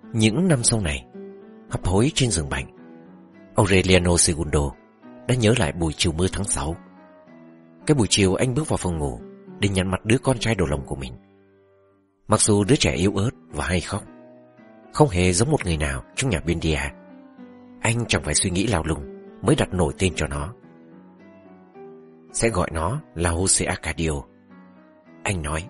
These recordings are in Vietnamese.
Những năm sau này, hấp hối trên giường bệnh, Aureliano Segundo đã nhớ lại buổi chiều mưa tháng 6. Cái buổi chiều anh bước vào phòng ngủ để nhận mặt đứa con trai đầu lòng của mình. Mặc dù đứa trẻ yếu ớt và hay khóc, không hề giống một người nào trong nhà Buendia, anh chẳng phải suy nghĩ lao lung mới đặt nổi tên cho nó. Sẽ gọi nó là Jose Arcadio. Anh nói.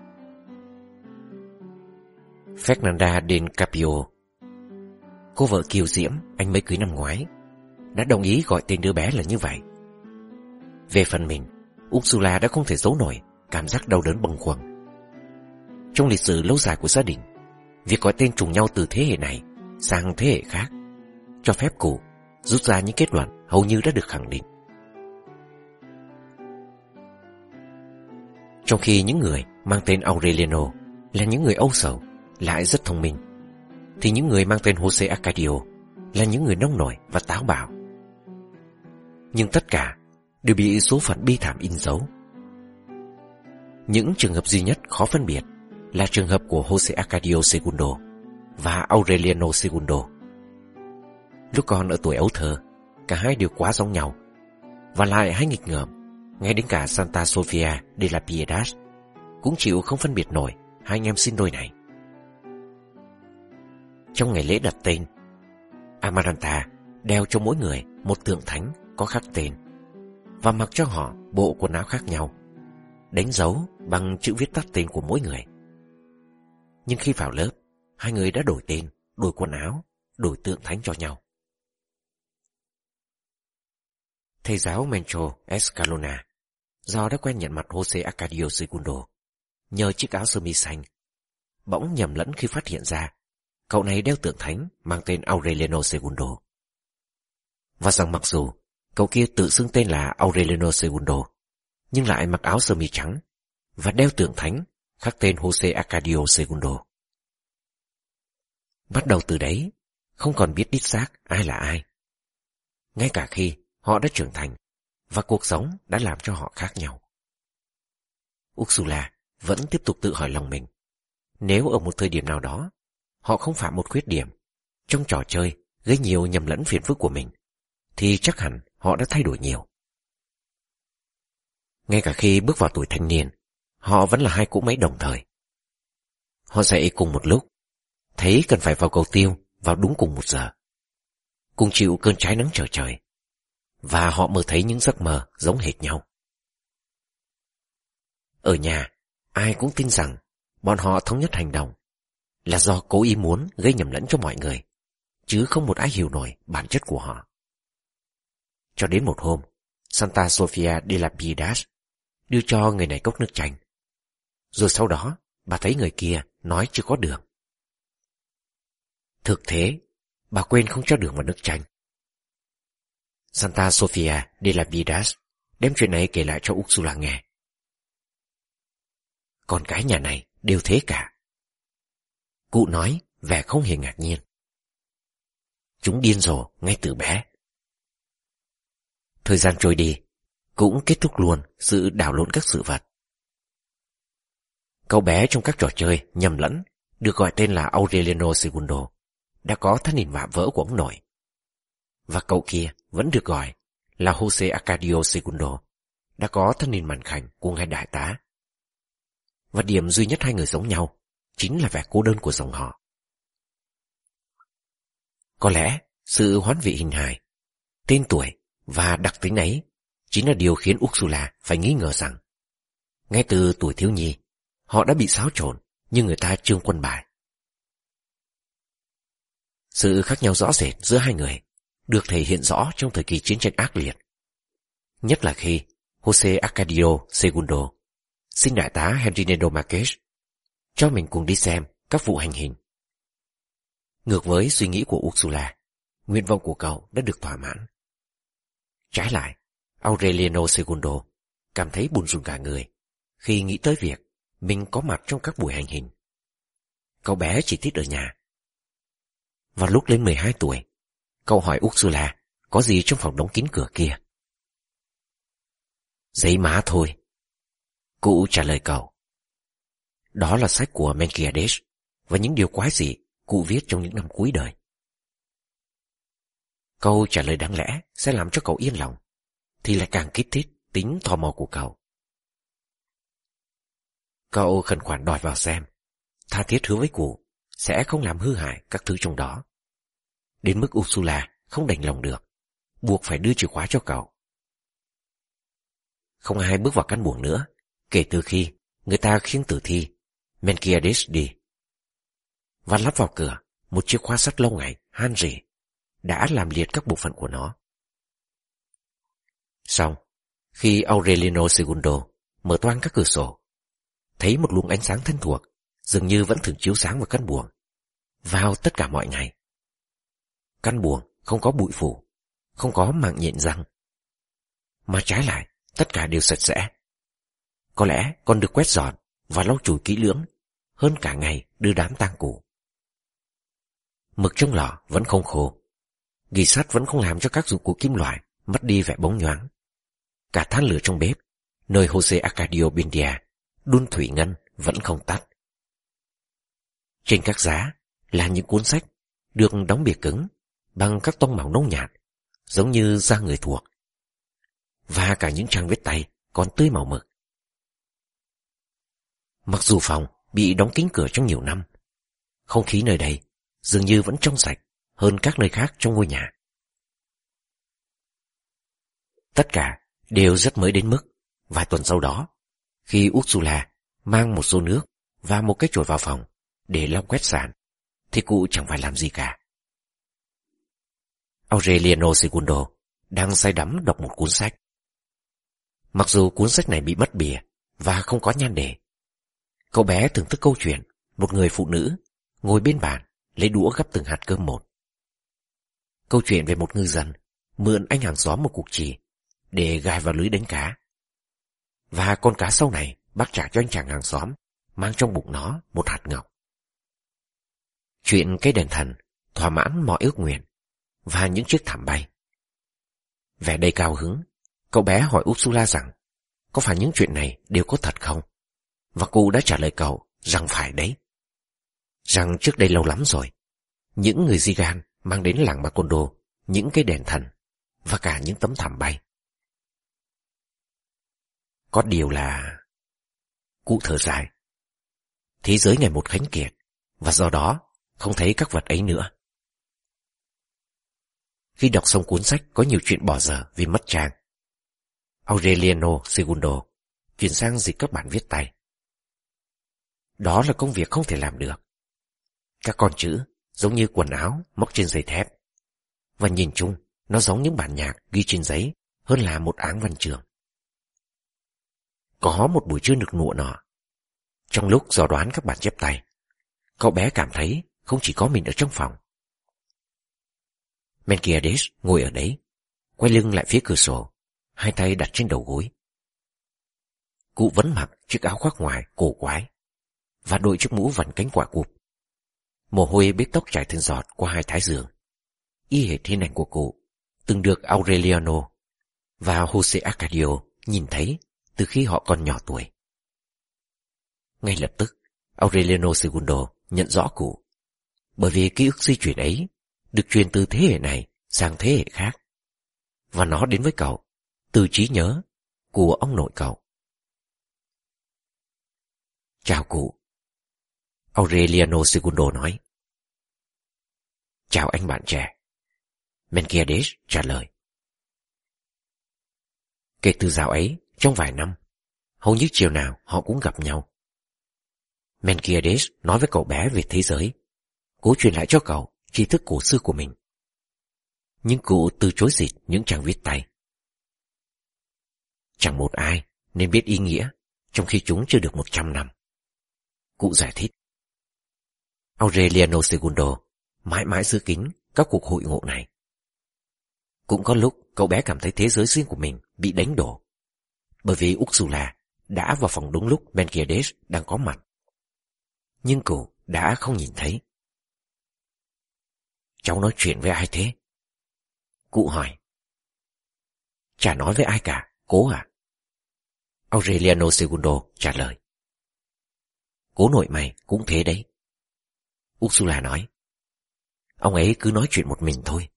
Fernanda del Carpio, cô vợ kiều diễm anh mới cưới năm ngoái, đã đồng ý gọi tên đứa bé là như vậy. Về phần mình, Ursula đã không thể giấu nổi cảm giác đau đớn bâng khuâng. Trong lịch sử lâu dài của gia đình, việc gọi tên trùng nhau từ thế hệ này sang thế hệ khác cho phép cụ rút ra những kết luận hầu như đã được khẳng định. Trong khi những người mang tên Aureliano là những người âu sầu lại rất thông minh, thì những người mang tên Jose Arcadio là những người nông nổi và táo bạo. Nhưng tất cả đều bị số phận bi thảm in dấu. Những trường hợp duy nhất khó phân biệt là trường hợp của Jose Arcadio Segundo và Aureliano Segundo. Lúc còn ở tuổi ấu thơ, cả hai đều quá giống nhau, và lại hay nghịch ngợm, ngay đến cả Santa Sofia de la Piedad cũng chịu không phân biệt nổi hai anh em sinh đôi này. Trong ngày lễ đặt tên, Amaranta đeo cho mỗi người một tượng thánh có khắc tên và mặc cho họ bộ quần áo khác nhau, đánh dấu bằng chữ viết tắt tên của mỗi người. Nhưng khi vào lớp, hai người đã đổi tên, đổi quần áo, đổi tượng thánh cho nhau. Thầy giáo Mencho Escalona, do đã quen nhận mặt Jose Arcadio Segundo nhờ chiếc áo sơ mi xanh, bỗng nhầm lẫn khi phát hiện ra cậu này đeo tượng thánh mang tên Aureliano Segundo, và rằng mặc dù cậu kia tự xưng tên là Aureliano Segundo nhưng lại mặc áo sơ mi trắng và đeo tượng thánh khắc tên Jose Arcadio Segundo. Bắt đầu từ đấy, không còn biết đích xác ai là ai, ngay cả khi họ đã trưởng thành và cuộc sống đã làm cho họ khác nhau. Ursula vẫn tiếp tục tự hỏi lòng mình, nếu ở một thời điểm nào đó họ không phạm một khuyết điểm trong trò chơi gây nhiều nhầm lẫn phiền phức của mình, thì chắc hẳn họ đã thay đổi nhiều. Ngay cả khi bước vào tuổi thanh niên, họ vẫn là hai cỗ máy đồng thời. Họ dậy cùng một lúc, thấy cần phải vào cầu tiêu vào đúng cùng 1 giờ, cùng chịu cơn trái nắng trở trời, và họ mơ thấy những giấc mơ giống hệt nhau. Ở nhà, ai cũng tin rằng bọn họ thống nhất hành động là do cố ý muốn gây nhầm lẫn cho mọi người, chứ không một ai hiểu nổi bản chất của họ. Cho đến một hôm, Santa Sofia de la Piedad đưa cho người này cốc nước chanh. Rồi sau đó, bà thấy người kia nói chưa có đường. Thực thế, bà quên không cho đường vào nước chanh. Santa Sofia de la Piedad đem chuyện này kể lại cho Ursula nghe. Con cái nhà này đều thế cả. Cụ nói vẻ không hề ngạc nhiên. Chúng điên rồ ngay từ bé. Thời gian trôi đi, cũng kết thúc luôn sự đảo lộn các sự vật. Cậu bé trong các trò chơi nhầm lẫn được gọi tên là Aureliano Segundo đã có thân hình vạm vỡ của ông nội, và cậu kia vẫn được gọi là Jose Arcadio Segundo đã có thân hình mảnh khảnh của ngài đại tá. Và điểm duy nhất hai người giống nhau chính là vẻ cô đơn của dòng họ. Có lẽ sự hoán vị hình hài, tên tuổi và đặc tính ấy chính là điều khiến Ursula phải nghi ngờ rằng ngay từ tuổi thiếu nhi họ đã bị xáo trộn như người ta trương quân bài. Sự khác nhau rõ rệt giữa hai người được thể hiện rõ trong thời kỳ chiến tranh ác liệt, nhất là khi Jose Arcadio Segundo xin đại tá Henrinedo Marques cho mình cùng đi xem các vụ hành hình. Ngược với suy nghĩ của Ursula, nguyện vọng của cậu đã được thỏa mãn. Trái lại, Aureliano Segundo cảm thấy buồn rùn cả người khi nghĩ tới việc mình có mặt trong các buổi hành hình. Cậu bé chỉ thích ở nhà. Vào lúc lên 12 tuổi, cậu hỏi Ursula có gì trong phòng đóng kín cửa kia. Giấy má thôi. Cụ trả lời cậu. Đó là sách của Menkiades và những điều quái dị cụ viết trong những năm cuối đời. Câu trả lời đáng lẽ sẽ làm cho cậu yên lòng, thì lại càng kích thích tính tò mò của cậu. Cậu khẩn khoản đòi vào xem, tha thiết hứa với cụ sẽ không làm hư hại các thứ trong đó. Đến mức Ursula không đành lòng được, buộc phải đưa chìa khóa cho cậu. Không ai bước vào căn buồng nữa, kể từ khi người ta khiêng tử thi Melquiades đi. Và lắp vào cửa một chiếc khóa sắt lâu ngày, han rỉ, đã làm liệt các bộ phận của nó. Xong, khi Aureliano Segundo mở toang các cửa sổ, thấy một luồng ánh sáng thân thuộc, dường như vẫn thường chiếu sáng vào căn buồng, vào tất cả mọi ngày. Căn buồng không có bụi phủ, không có mạng nhện răng, mà trái lại tất cả đều sạch sẽ. Có lẽ còn được quét dọn và lau chùi kỹ lưỡng hơn cả ngày đưa đám tang cụ. Mực trong lò vẫn không khô, gỉ sắt vẫn không làm cho các dụng cụ kim loại mất đi vẻ bóng nhoáng. Cả than lửa trong bếp, nơi Jose Arcadio Buendia đun thủy ngân, vẫn không tắt. Trên các giá là những cuốn sách được đóng bìa cứng bằng các tông màu nâu nhạt, giống như da người thuộc, và cả những trang viết tay còn tươi màu mực. Mặc dù phòng bị đóng kín cửa trong nhiều năm, không khí nơi đây dường như vẫn trong sạch hơn các nơi khác trong ngôi nhà. Tất cả đều rất mới đến mức vài tuần sau đó, khi Ursula mang một xô nước và một cái chổi vào phòng để lau quét sàn, thì cụ chẳng phải làm gì cả. Aureliano Segundo đang say đắm đọc một cuốn sách. Mặc dù cuốn sách này bị mất bìa và không có nhan đề, cậu bé thưởng thức câu chuyện một người phụ nữ ngồi bên bàn lấy đũa gắp từng hạt cơm một. Câu chuyện về một ngư dân mượn anh hàng xóm một cục chì để gài vào lưới đánh cá, và con cá sau này bác trả cho anh chàng hàng xóm mang trong bụng nó một hạt ngọc. Chuyện cây đèn thần thỏa mãn mọi ước nguyện và những chiếc thảm bay. Vẻ đầy cao hứng, cậu bé hỏi Ursula rằng có phải những chuyện này đều có thật không, và cô đã trả lời cậu rằng phải đấy. Rằng trước đây lâu lắm rồi, những người Zigan mang đến làng Macondo những cây đèn thần và cả những tấm thảm bay. Có điều là... Cụ thở dài. Thế giới ngày một khánh kiệt, và do đó không thấy các vật ấy nữa. Khi đọc xong cuốn sách có nhiều chuyện bỏ dở vì mất trang, Aureliano Segundo chuyển sang dịch các bản viết tay. Đó là công việc không thể làm được. Các con chữ giống như quần áo móc trên giấy thép, và nhìn chung nó giống những bản nhạc ghi trên giấy hơn là một áng văn chương. Có một buổi trưa nực nụa nọ, trong lúc dò đoán các bản chép tay, cậu bé cảm thấy không chỉ có mình ở trong phòng. Melquiades ngồi ở đấy, quay lưng lại phía cửa sổ, hai tay đặt trên đầu gối. Cụ vẫn mặc chiếc áo khoác ngoài cổ quái và đội chiếc mũ vằn cánh quả cụp. Mồ hôi bết tóc chảy từng giọt qua hai thái dương, y hệt hình ảnh của cụ từng được Aureliano và Jose Arcadio nhìn thấy từ khi họ còn nhỏ tuổi. Ngay lập tức, Aureliano Segundo nhận rõ cụ, bởi vì ký ức di chuyển ấy được truyền từ thế hệ này sang thế hệ khác, và nó đến với cậu từ trí nhớ của ông nội cậu. Chào cụ, Aureliano Segundo nói. Chào anh bạn trẻ, Melquiades trả lời. Kể từ dạo ấy, trong vài năm, hầu như chiều nào họ cũng gặp nhau. Melquiades nói với cậu bé về thế giới, cố truyền lại cho cậu tri thức cổ xưa của mình. Nhưng cụ từ chối dịch những trang viết tay. Chẳng một ai nên biết ý nghĩa trong khi chúng chưa được 100 năm. Cụ giải thích. Aureliano Segundo mãi mãi giữ kín các cuộc hội ngộ này. Cũng có lúc cậu bé cảm thấy thế giới riêng của mình bị đánh đổ, bởi vì Ursula đã vào phòng đúng lúc Melquiades đang có mặt. Nhưng cụ đã không nhìn thấy. Cháu nói chuyện với ai thế? Cụ hỏi. Chả nói với ai cả, cố à? Aureliano Segundo trả lời. Cố nội mày cũng thế đấy, Ursula nói. ông ấy cứ nói chuyện một mình thôi.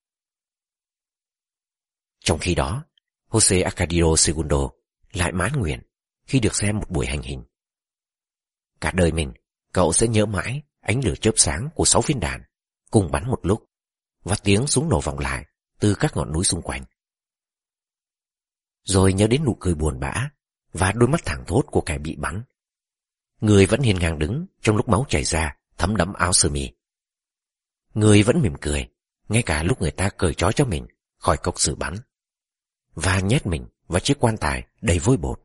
Trong khi đó, Jose Arcadio Segundo lại mãn nguyện khi được xem một buổi hành hình. Cả đời mình, cậu sẽ nhớ mãi ánh lửa chớp sáng của 6 viên đạn cùng bắn một lúc và tiếng súng nổ vọng lại từ các ngọn núi xung quanh. Rồi nhớ đến nụ cười buồn bã và đôi mắt thẳng thốt của kẻ bị bắn. Người vẫn hiên ngang đứng trong lúc máu chảy ra thấm đẫm áo sơ mi. Người vẫn mỉm cười ngay cả lúc người ta cởi trói cho mình khỏi cốc xử bắn và nhét mình vào chiếc quan tài đầy vôi bột.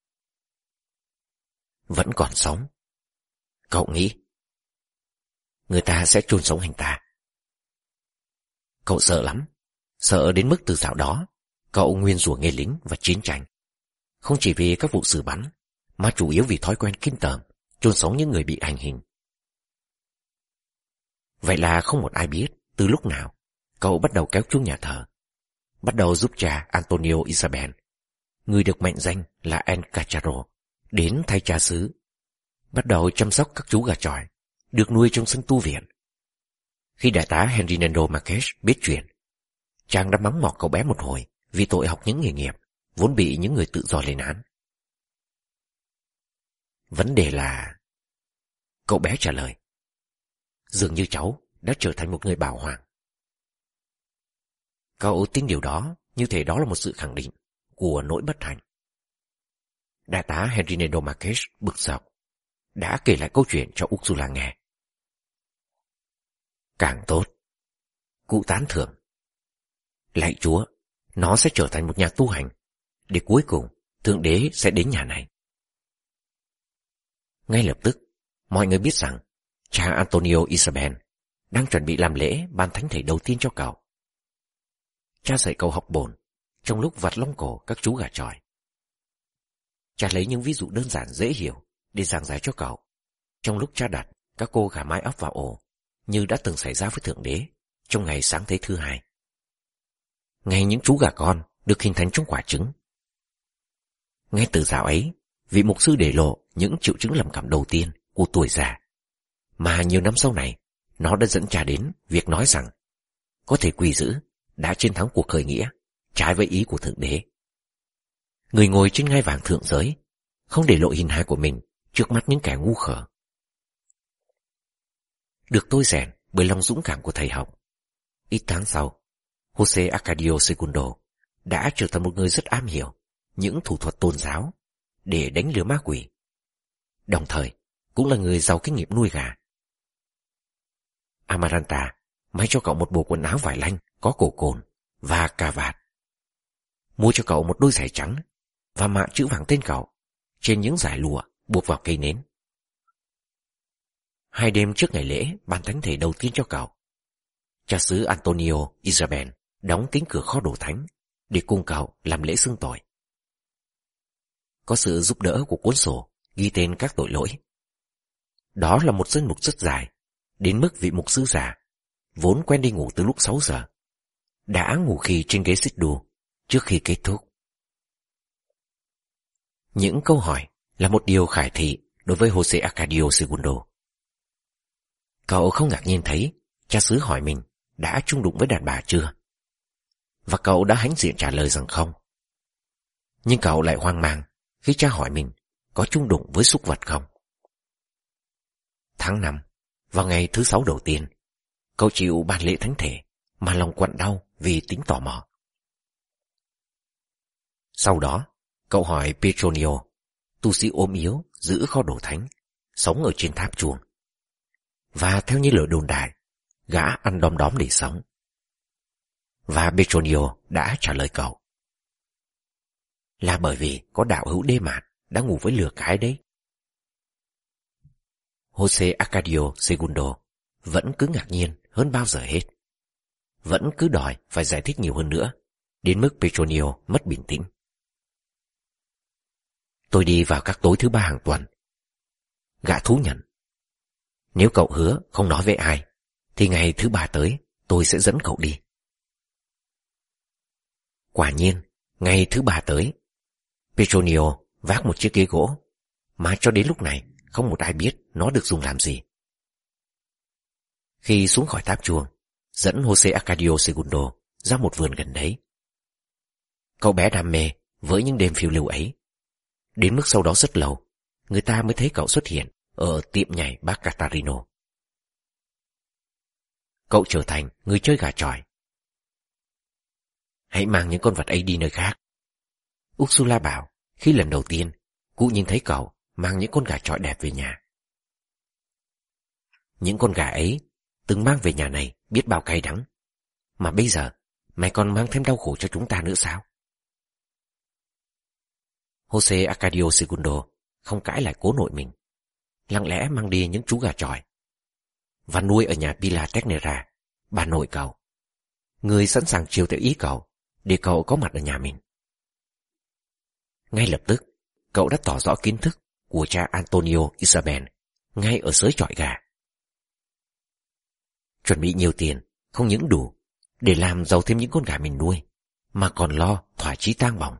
Vẫn còn sống. Cậu nghĩ người ta sẽ chôn sống anh ta. Cậu sợ lắm, sợ đến mức từ dạo đó cậu nguyên rủa nghề lính và chiến tranh, không chỉ vì các vụ xử bắn mà chủ yếu vì thói quen kinh tởm chôn sống những người bị hành hình. Vậy là không một ai biết từ lúc nào cậu bắt đầu kéo chuông nhà thờ, bắt đầu giúp cha Antonio Isabel, người được mệnh danh là El Cachorro, đến thay cha xứ, bắt đầu chăm sóc các chú gà chọi được nuôi trong sân tu viện. Khi đại tá Hernando Marquez biết chuyện, chàng đã mắng mỏ cậu bé một hồi vì tội học những nghề nghiệp vốn bị những người tự do lên án. Vấn đề là... Cậu bé trả lời, dường như cháu đã trở thành một người bảo hoàng. Cậu tin điều đó như thể đó là một sự khẳng định của nỗi bất hạnh. Đại tá Hernando Marquez bực dọc đã kể lại câu chuyện cho Ursula nghe. Càng tốt. Cụ tán thưởng. Lạy Chúa, nó sẽ trở thành một nhà tu hành, để cuối cùng Thượng Đế sẽ đến nhà này. Ngay lập tức, mọi người biết rằng cha Antonio Isabel đang chuẩn bị làm lễ ban thánh thể đầu tiên cho cậu. Cha dạy cậu học bổn trong lúc vặt lông cổ các chú gà chọi. Cha lấy những ví dụ đơn giản dễ hiểu để giảng giải cho cậu, trong lúc cha đặt các cô gà mái ấp vào ổ, như đã từng xảy ra với Thượng Đế trong ngày sáng thế thứ hai, ngày những chú gà con được hình thành trong quả trứng. Ngay từ dạo ấy, vị mục sư để lộ những triệu chứng trầm cảm đầu tiên của tuổi già, mà nhiều năm sau này nó đã dẫn cha đến việc nói rằng có thể quỷ dữ đã chiến thắng cuộc khởi nghĩa trái với ý của Thượng Đế. Người ngồi trên ngai vàng thượng giới không để lộ hình hài của mình trước mắt những kẻ ngu khờ. Được tôi rèn bởi lòng dũng cảm của thầy học, ít tháng sau, Jose Arcadio Segundo đã trở thành một người rất am hiểu những thủ thuật tôn giáo để đánh lừa ma quỷ, đồng thời cũng là người giàu kinh nghiệm nuôi gà. Amaranta may cho cậu một bộ quần áo vải lanh có cổ cồn và cà vạt, mua cho cậu một đôi giày trắng và mạ chữ vàng tên cậu trên những dải lụa buộc vào cây nến. 2 đêm trước ngày lễ ban thánh thể đầu tiên cho cậu, cha xứ Antonio Isabel đóng kín cửa kho đồ thánh để cùng cậu làm lễ xưng tội. Có sự giúp đỡ của cuốn sổ ghi tên các tội lỗi. Đó là một danh mục rất dài, đến mức vị mục sư già, vốn quen đi ngủ từ lúc 6 giờ, đã ngủ khi trên ghế xích đu trước khi kết thúc. Những câu hỏi là một điều khải thị đối với Jose Arcadio Segundo. Cậu không ngạc nhiên thấy cha xứ hỏi mình đã chung đụng với đàn bà chưa, và cậu đã hãnh diện trả lời rằng không. Nhưng cậu lại hoang mang khi cha hỏi mình có chung đụng với súc vật không. Tháng 5, vào ngày thứ 6 đầu tiên, cậu chịu ban lễ thánh thể mà lòng quặn đau vì tính tò mò. Sau đó, cậu hỏi Petronio, tu sĩ ốm yếu giữ kho đồ thánh, sống ở trên tháp chuông. Và theo như lời đồn đại, gã ăn đom đóm để sống. Và Petronio đã trả lời cậu là bởi vì có đạo hữu đê mạt đã ngủ với lừa cái đấy. Jose Arcadio Segundo vẫn cứ ngạc nhiên hơn bao giờ hết, vẫn cứ đòi phải giải thích nhiều hơn nữa, đến mức Petronio mất bình tĩnh. Tôi đi vào các tối thứ 3 hàng tuần. Gã thú nhận. Nếu cậu hứa không nói với ai, thì ngày thứ 3 tới tôi sẽ dẫn cậu đi. Quả nhiên, ngày thứ 3 tới, Petronio vác một chiếc ghế gỗ, mà cho đến lúc này không một ai biết nó được dùng làm gì. khi xuống khỏi tháp chuông, dẫn Jose Arcadio Segundo ra một vườn gần đấy. Cậu bé đam mê với những đêm phiêu lưu ấy, đến mức sau đó rất lâu, người ta mới thấy cậu xuất hiện ở tiệm nhảy bác Catarino. Cậu trở thành người chơi gà chọi. Hãy mang những con vật ấy đi nơi khác, Ursula bảo khi lần đầu tiên cụ nhìn thấy cậu mang những con gà chọi đẹp về nhà. Những con gà ấy từng mang về nhà này biết bao cay đắng, mà bây giờ mày còn mang thêm đau khổ cho chúng ta nữa sao? Jose Arcadio Segundo không cãi lại cố nội mình, lặng lẽ mang đi những chú gà chọi và nuôi ở nhà Pilar Ternera, bà nội cậu, người sẵn sàng chiều theo ý cậu để cậu có mặt ở nhà mình. Ngay lập tức, cậu đã tỏ rõ kiến thức của cha Antonio Isabel ngay ở xới chọi gà. Chuẩn bị nhiều tiền không những đủ để làm giàu thêm những con gà mình nuôi, mà còn lo thỏa chí tang bỏng.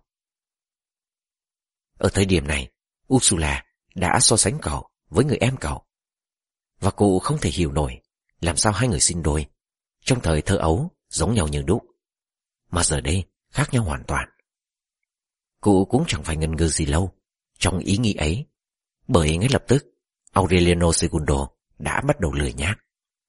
Ở thời điểm này, Ursula đã so sánh cậu với người em cậu, và cụ không thể hiểu nổi làm sao hai người sinh đôi trong thời thơ ấu giống nhau như đúc, mà giờ đây khác nhau hoàn toàn. Cụ cũng chẳng phải ngần ngừ gì lâu trong ý nghĩ ấy, bởi ngay lập tức Aureliano Segundo đã bắt đầu lười nhác.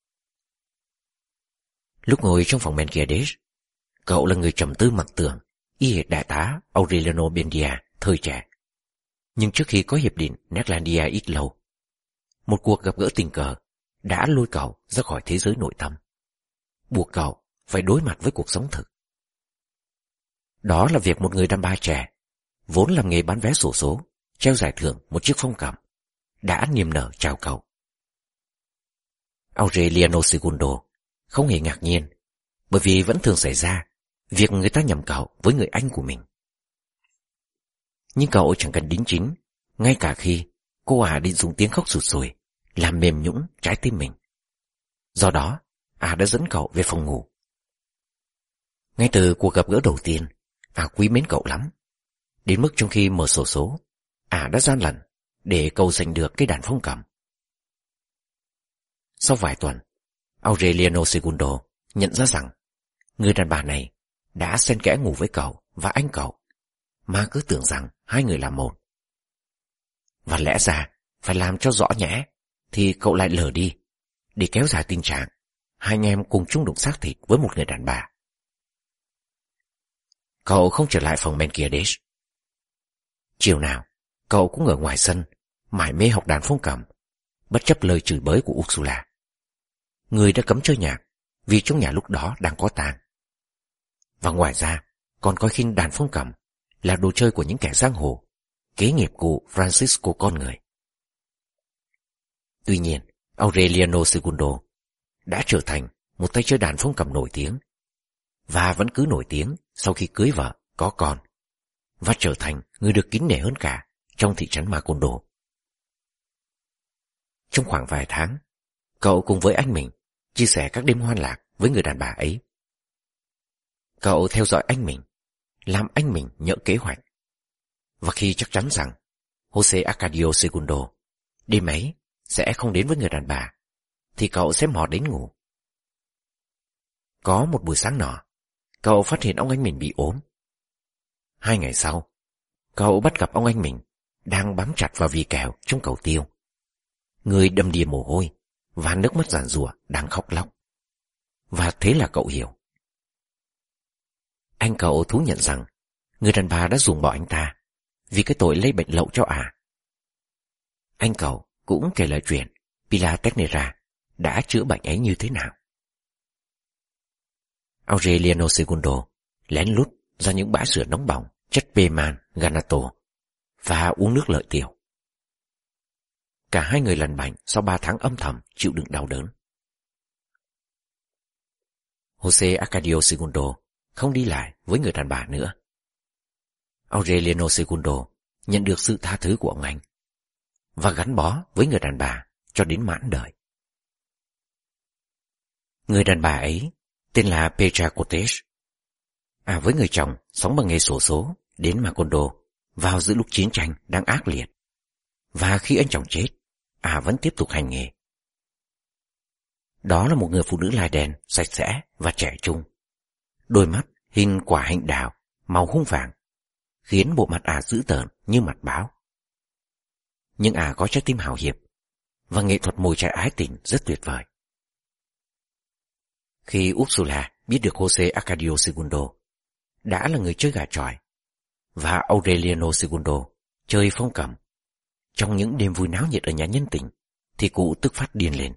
Lúc ngồi trong phòng Mengiades, cậu là người trầm tư mặc tưởng y hệt đại tá Aureliano Buendia thời trẻ. Nhưng trước khi có hiệp định Neerlandia ít lâu, một cuộc gặp gỡ tình cờ đã lôi cậu ra khỏi thế giới nội tâm, buộc cậu phải đối mặt với cuộc sống thực. Đó là việc một người đàn bà trẻ, vốn làm nghề bán vé xổ số, treo giải thưởng một chiếc phong cầm, đã niềm nở chào cậu. Aureliano Segundo không hề ngạc nhiên, bởi vì vẫn thường xảy ra việc người ta nhầm cậu với người anh của mình. Nhưng cậu chẳng cần đính chính, ngay cả khi cô định dùng tiếng khóc sụt sùi làm mềm nhũn trái tim mình. Do đó, đã dẫn cậu về phòng ngủ. Ngay từ cuộc gặp gỡ đầu tiên, quý mến cậu lắm, đến mức trong khi mở sổ số, đã gian lận để cậu giành được cái đàn phong cầm. Sau vài tuần, Aureliano Segundo nhận ra rằng người đàn bà này đã xen kẽ ngủ với cậu và anh cậu, mà cứ tưởng rằng hai người là một. Và lẽ ra phải làm cho rõ nhẽ thì cậu lại lờ đi, để kéo dài tình trạng hai anh em cùng chung đụng xác thịt với một người đàn bà. Cậu không trở lại phòng Mengiades. Chiều nào cậu cũng ở ngoài sân mải mê học đàn phong cầm, bất chấp lời chửi bới của Ursula, người đã cấm chơi nhạc vì trong nhà lúc đó đang có tang. Và ngoài ra còn coi khinh đàn phong cầm là đồ chơi của những kẻ giang hồ, kế nghiệp cụ Francisco con người. Tuy nhiên, Aureliano Segundo đã trở thành một tay chơi đàn phong cầm nổi tiếng, và vẫn cứ nổi tiếng sau khi cưới vợ, có con, và trở thành người được kính nể hơn cả trong thị trấn Macondo. Trong khoảng vài tháng, cậu cùng với anh mình chia sẻ các đêm hoan lạc với người đàn bà ấy. Cậu theo dõi anh mình, làm anh mình nhỡ kế hoạch, và khi chắc chắn rằng Jose Arcadio Segundo đêm ấy sẽ không đến với người đàn bà, thì cậu sẽ mò đến ngủ. Có một buổi sáng nọ, cậu phát hiện ông anh mình bị ốm. 2 ngày sau, cậu bắt gặp ông anh mình đang bám chặt vào vì kèo trong cầu tiêu, người đầm đìa mồ hôi và nước mắt giàn giụa đang khóc lóc. Và thế là cậu hiểu. Anh cậu thú nhận rằng người đàn bà đã ruồng bỏ anh ta vì cái tội lây bệnh lậu cho Anh cậu cũng kể lại chuyện Pilar Ternera đã chữa bệnh ấy như thế nào. Aureliano Segundo lén lút ra những bã sữa nóng bỏng chất Peman Ganato và uống nước lợi tiểu. Cả hai người lành bệnh sau 3 tháng âm thầm chịu đựng đau đớn. Jose Arcadio Segundo không đi lại với người đàn bà nữa. Aureliano Segundo nhận được sự tha thứ của ông anh và gắn bó với người đàn bà cho đến mãn đời. Người đàn bà ấy tên là Petra Cortés. Với người chồng sống bằng nghề xổ số đến Macondo vào giữa lúc chiến tranh đang ác liệt, và khi anh chồng chết, vẫn tiếp tục hành nghề. Đó là một người phụ nữ lai đen, sạch sẽ và trẻ trung. Đôi mắt hình quả hạnh đào, màu hung vàng, khiến bộ mặt ả dữ tợn như mặt báo. Nhưng ả có trái tim hào hiệp, và nghệ thuật mồi chài ái tình rất tuyệt vời. Khi Ursula biết được Jose Arcadio Segundo đã là người chơi gà chọi, và Aureliano Segundo chơi phong cầm, trong những đêm vui náo nhiệt ở nhà nhân tình, thì cụ tức phát điên lên.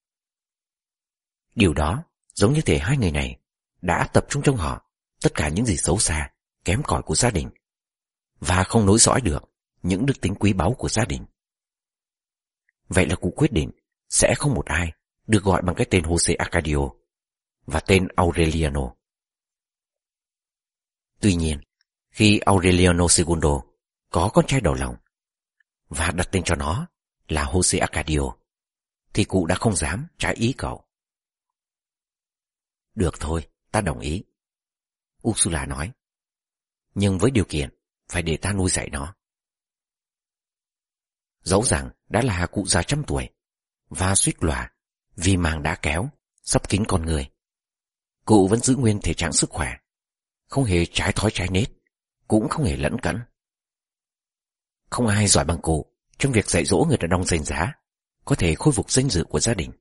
Điều đó giống như thể hai người này đã tập trung trong họ tất cả những gì xấu xa, kém cỏi của gia đình, và không nối dõi được những đức tính quý báu của gia đình. Vậy là cụ quyết định sẽ không một ai được gọi bằng cái tên Jose Arcadio và tên Aureliano. Tuy nhiên, khi Aureliano Segundo có con trai đầu lòng và đặt tên cho nó là Jose Arcadio, thì cụ đã không dám trái ý cậu. Được thôi, ta đồng ý, Ursula nói. Nhưng với điều kiện phải để ta nuôi dạy nó. Dẫu rằng đã là cụ già trăm tuổi và suýt lòa vì màng đã kéo, sắp kín con người, cụ vẫn giữ nguyên thể trạng sức khỏe, không hề trái thói trái nết, cũng không hề lẫn cẫn. Không ai giỏi bằng cụ trong việc dạy dỗ người đàn ông danh giá có thể khôi phục danh dự của gia đình.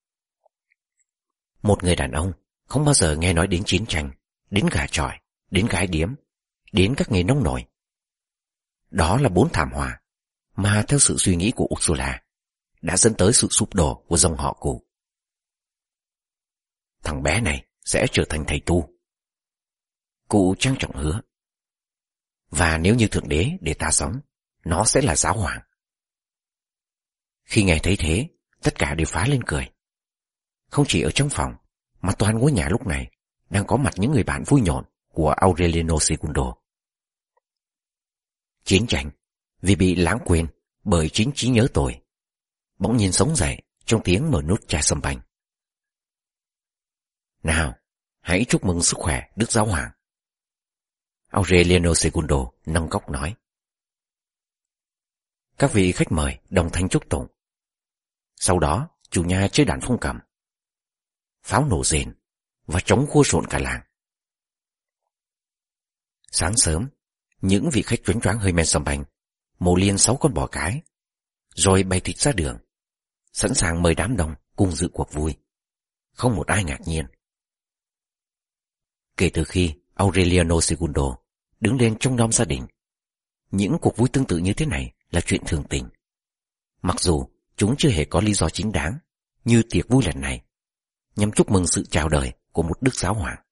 Một người đàn ông không bao giờ nghe nói đến chiến tranh, đến gà chọi, đến gái điếm, đến các nghề nông nổi. Đó là 4 thảm họa mà theo sự suy nghĩ của Ursula đã dẫn tới sự sụp đổ của dòng họ cụ. Thằng bé này sẽ trở thành thầy tu, cụ trang trọng hứa. Và nếu như Thượng Đế để ta sống, nó sẽ là giáo hoàng. Khi nghe thấy thế, tất cả đều phá lên cười. Không chỉ ở trong phòng, mà toàn ngôi nhà lúc này đang có mặt những người bạn vui nhộn của Aureliano Segundo. Chiến tranh, vì bị lãng quên bởi chính trí nhớ tội, bỗng nhiên sống dậy trong tiếng mở nút chai sâm banh. Nào, hãy chúc mừng sức khỏe Đức Giáo Hoàng, Aureliano Segundo nâng cốc nói. Các vị khách mời đồng thanh chúc tụng. Sau đó, chủ nhà chơi đàn phong cầm. Pháo nổ rền và trống khua rộn cả làng. Sáng sớm, những vị khách choáng choáng hơi men sâm banh mổ liền 6 con bò cái, rồi bày thịt ra đường, sẵn sàng mời đám đông cùng dự cuộc vui. Không một ai ngạc nhiên. Kể từ khi Aureliano Segundo đứng lên trong nhóm gia đình, những cuộc vui tương tự như thế này là chuyện thường tình, mặc dù chúng chưa hề có lý do chính đáng như tiệc vui lần này, nhằm chúc mừng sự chào đời của một đức giáo hoàng.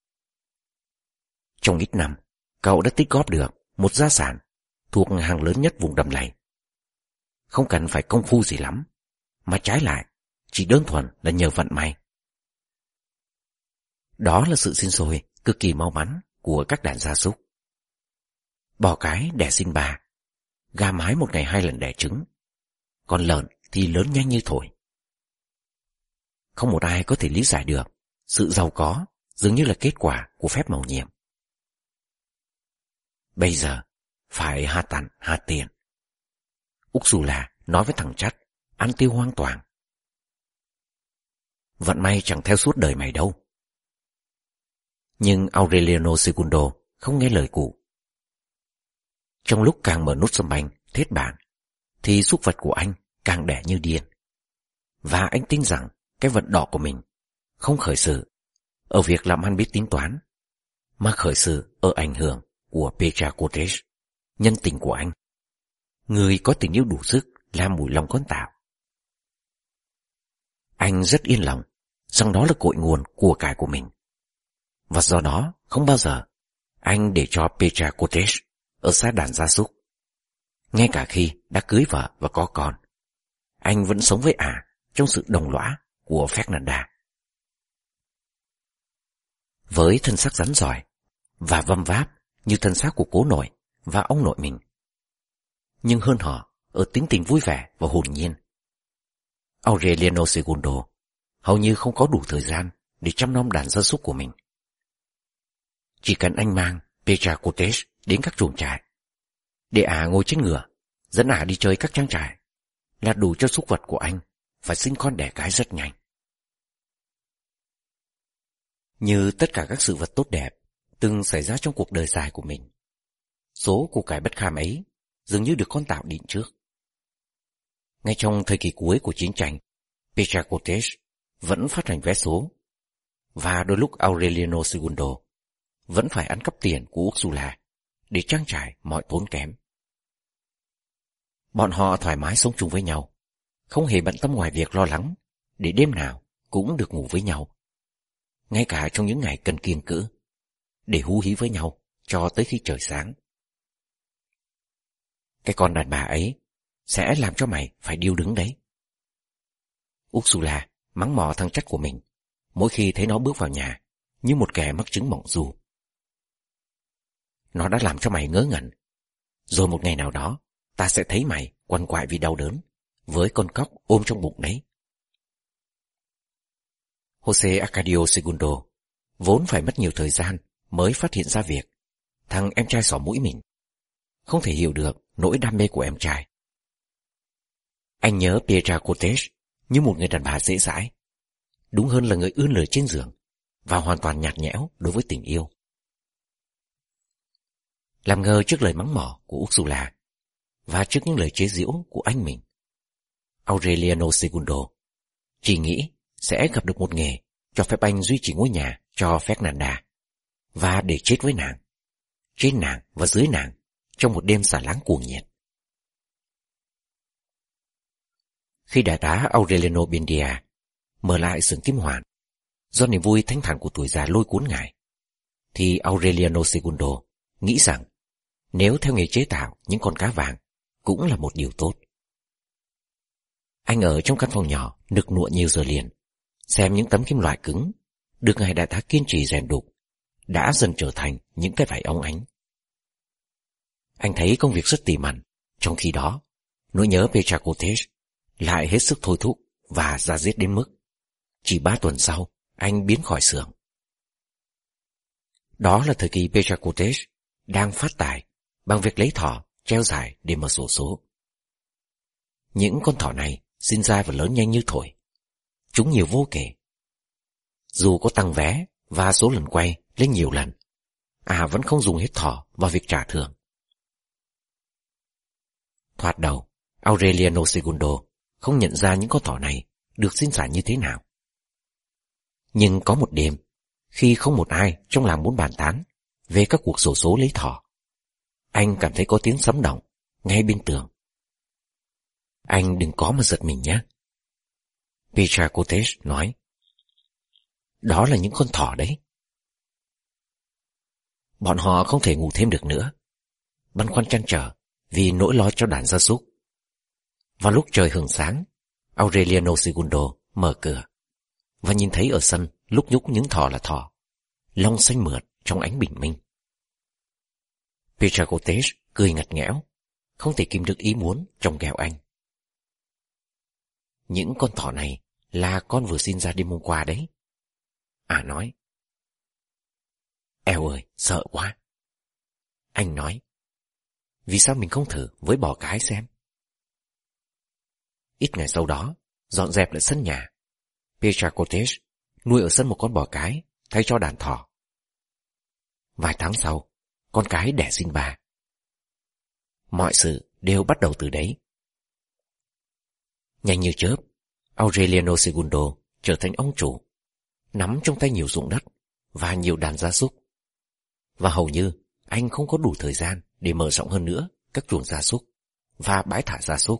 Trong ít năm, cậu đã tích góp được một gia sản thuộc hàng lớn nhất vùng đầm lầy. Không cần phải công phu gì lắm, mà trái lại chỉ đơn thuần là nhờ vận may. Đó là sự sinh sôi cực kỳ mau mắn của các đàn gia súc. Bò cái đẻ sinh 3, gà mái một ngày 2 lần đẻ trứng, còn lợn thì lớn nhanh như thổi. Không một ai có thể lý giải được sự giàu có dường như là kết quả của phép mầu nhiệm. Bây giờ phải hạ tằn hạ tiền, Ursula nói với thằng Chắt, ăn tiêu hoang toàn. Vận may chẳng theo suốt đời mày đâu. Nhưng Aureliano Segundo không nghe lời cụ. Trong lúc càng mở nút sâm banh thết bản, thì súc vật của anh càng đẻ như điên. Và anh tin rằng cái vận đỏ của mình không khởi sự ở việc làm ăn biết tính toán, mà khởi sự ở ảnh hưởng của Petra Cortés, nhân tình của anh, người có tình yêu đủ sức làm mùi lòng con tảo. Anh rất yên lòng rằng đó là cội nguồn của cải của mình, và do đó không bao giờ anh để cho Petra Cortés ở xa đàn gia súc. Ngay cả khi đã cưới vợ và có con, anh vẫn sống với ả trong sự đồng lõa của Fernanda. Với thân xác rắn giỏi và văm váp như thân xác của cố nội và ông nội mình, nhưng hơn họ ở tính tình vui vẻ và hồn nhiên, Aureliano Segundo hầu như không có đủ thời gian để chăm nom đàn gia súc của mình. Chỉ cần anh mang Petra Cortés đến các chuồng trại, để ả ngồi trên ngựa dẫn ả đi chơi các trang trại, là đủ cho súc vật của anh phải sinh con đẻ cái rất nhanh. Như tất cả các sự vật tốt đẹp từng xảy ra trong cuộc đời dài của mình, số của cải bất kham ấy dường như được con tạo định trước. Ngay trong thời kỳ cuối của chiến tranh, Petra Kotesh vẫn phát hành vé số, và đôi lúc Aureliano Segundo vẫn phải ăn cắp tiền của Ursula để trang trải mọi tốn kém. Bọn họ thoải mái sống chung với nhau, không hề bận tâm ngoài việc lo lắng để đêm nào cũng được ngủ với nhau, ngay cả trong những ngày cần kiêng cữ, để hú hí với nhau cho tới khi trời sáng. Cái con đàn bà ấy sẽ làm cho mày phải điêu đứng đấy. Ursula mắng mỏ thằng chắc của mình mỗi khi thấy nó bước vào nhà như một kẻ mắc chứng mộng du. Nó đã làm cho mày ngớ ngẩn. Rồi một ngày nào đó, ta sẽ thấy mày quằn quại vì đau đớn, với con cóc ôm trong bụng đấy. Jose Arcadio Segundo vốn phải mất nhiều thời gian mới phát hiện ra việc thằng em trai xỏ mũi mình không thể hiểu được nỗi đam mê của em trai. Anh nhớ Petra Kotesh như một người đàn bà dễ dãi, đúng hơn là người ươn lời trên giường và hoàn toàn nhạt nhẽo đối với tình yêu. Làm ngơ trước lời mắng mỏ của Ursula và trước những lời chế giễu của anh mình, Aureliano Segundo chỉ nghĩ sẽ gặp được một nghề cho phép anh duy trì ngôi nhà cho Fernanda và để chết với nàng, trên nàng và dưới nàng trong một đêm xả láng cuồng nhiệt. Khi đại tá Aureliano Buendia mở lại xưởng kim hoàn do niềm vui thanh thản của tuổi già lôi cuốn ngài, thì Aureliano Segundo nghĩ rằng nếu theo nghề chế tạo những con cá vàng cũng là một điều tốt. Anh ở trong căn phòng nhỏ nực nụa nhiều giờ liền, xem những tấm kim loại cứng được ngài đại tá kiên trì rèn đục đã dần trở thành những cái vải óng ánh. Anh thấy công việc rất tỉ mẩn, trong khi đó nỗi nhớ Petra Kotesh lại hết sức thôi thúc và ra diết đến mức chỉ 3 tuần sau anh biến khỏi xưởng. Đó là thời kỳ Petra Kotesh đang phát tài bằng việc lấy thỏ treo giải để mở xổ số. Những con thỏ này sinh ra và lớn nhanh như thổi. Chúng nhiều vô kể. Dù có tăng vé và số lần quay lên nhiều lần, vẫn không dùng hết thỏ vào việc trả thưởng. Thoạt đầu, Aureliano Segundo không nhận ra những con thỏ này được sinh sản như thế nào. Nhưng có một đêm, khi không một ai trong làng muốn bàn tán về các cuộc xổ số lấy thỏ, anh cảm thấy có tiếng sấm động ngay bên tường. Anh đừng có mà giật mình nhé. Petra Kotesh nói. Đó là những con thỏ đấy. Bọn họ không thể ngủ thêm được nữa, băn khoăn trăn trở vì nỗi lo cho đàn gia súc. Vào lúc trời hửng sáng, Aureliano Segundo mở cửa và nhìn thấy ở sân lúc nhúc những thỏ là thỏ, lông xanh mượt trong ánh bình minh. Petra Kotesh cười ngặt nghẽo, không thể kìm được ý muốn trong ghẹo anh. Những con thỏ này là con vừa sinh ra đêm hôm qua đấy. Nói. Eo ơi, sợ quá. Anh nói. Vì sao mình không thử với bò cái xem? Ít ngày sau đó, dọn dẹp lại sân nhà, Petra Kotesh nuôi ở sân một con bò cái thay cho đàn thỏ. Vài tháng sau, con cái đẻ sinh 3. Mọi sự đều bắt đầu từ đấy. Nhanh như chớp, Aureliano Segundo trở thành ông chủ, nắm trong tay nhiều ruộng đất và nhiều đàn gia súc. Và hầu như anh không có đủ thời gian để mở rộng hơn nữa các chuồng gia súc và bãi thả gia súc.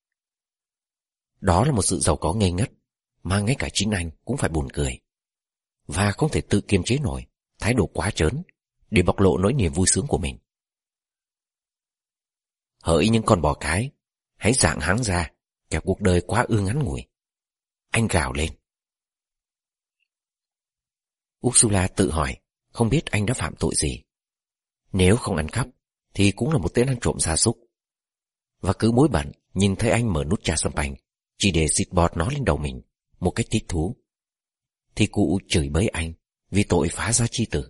Đó là một sự giàu có ngây ngất mà ngay cả chính anh cũng phải buồn cười, và không thể tự kiềm chế nổi thái độ quá trớn để bộc lộ nỗi niềm vui sướng của mình. Hỡi những con bò cái, hãy rạng háng ra, kẻo cuộc đời quá ư ngắn ngủi. Anh gào lên. Ursula tự hỏi không biết anh đã phạm tội gì. Nếu không ăn cắp thì cũng là một tên ăn trộm gia súc. Và cứ mỗi bận nhìn thấy anh mở nút trà sâm panh chỉ để xịt bọt nó lên đầu mình một cách thích thú, thì cụ chửi bới anh vì tội phá gia chi tử.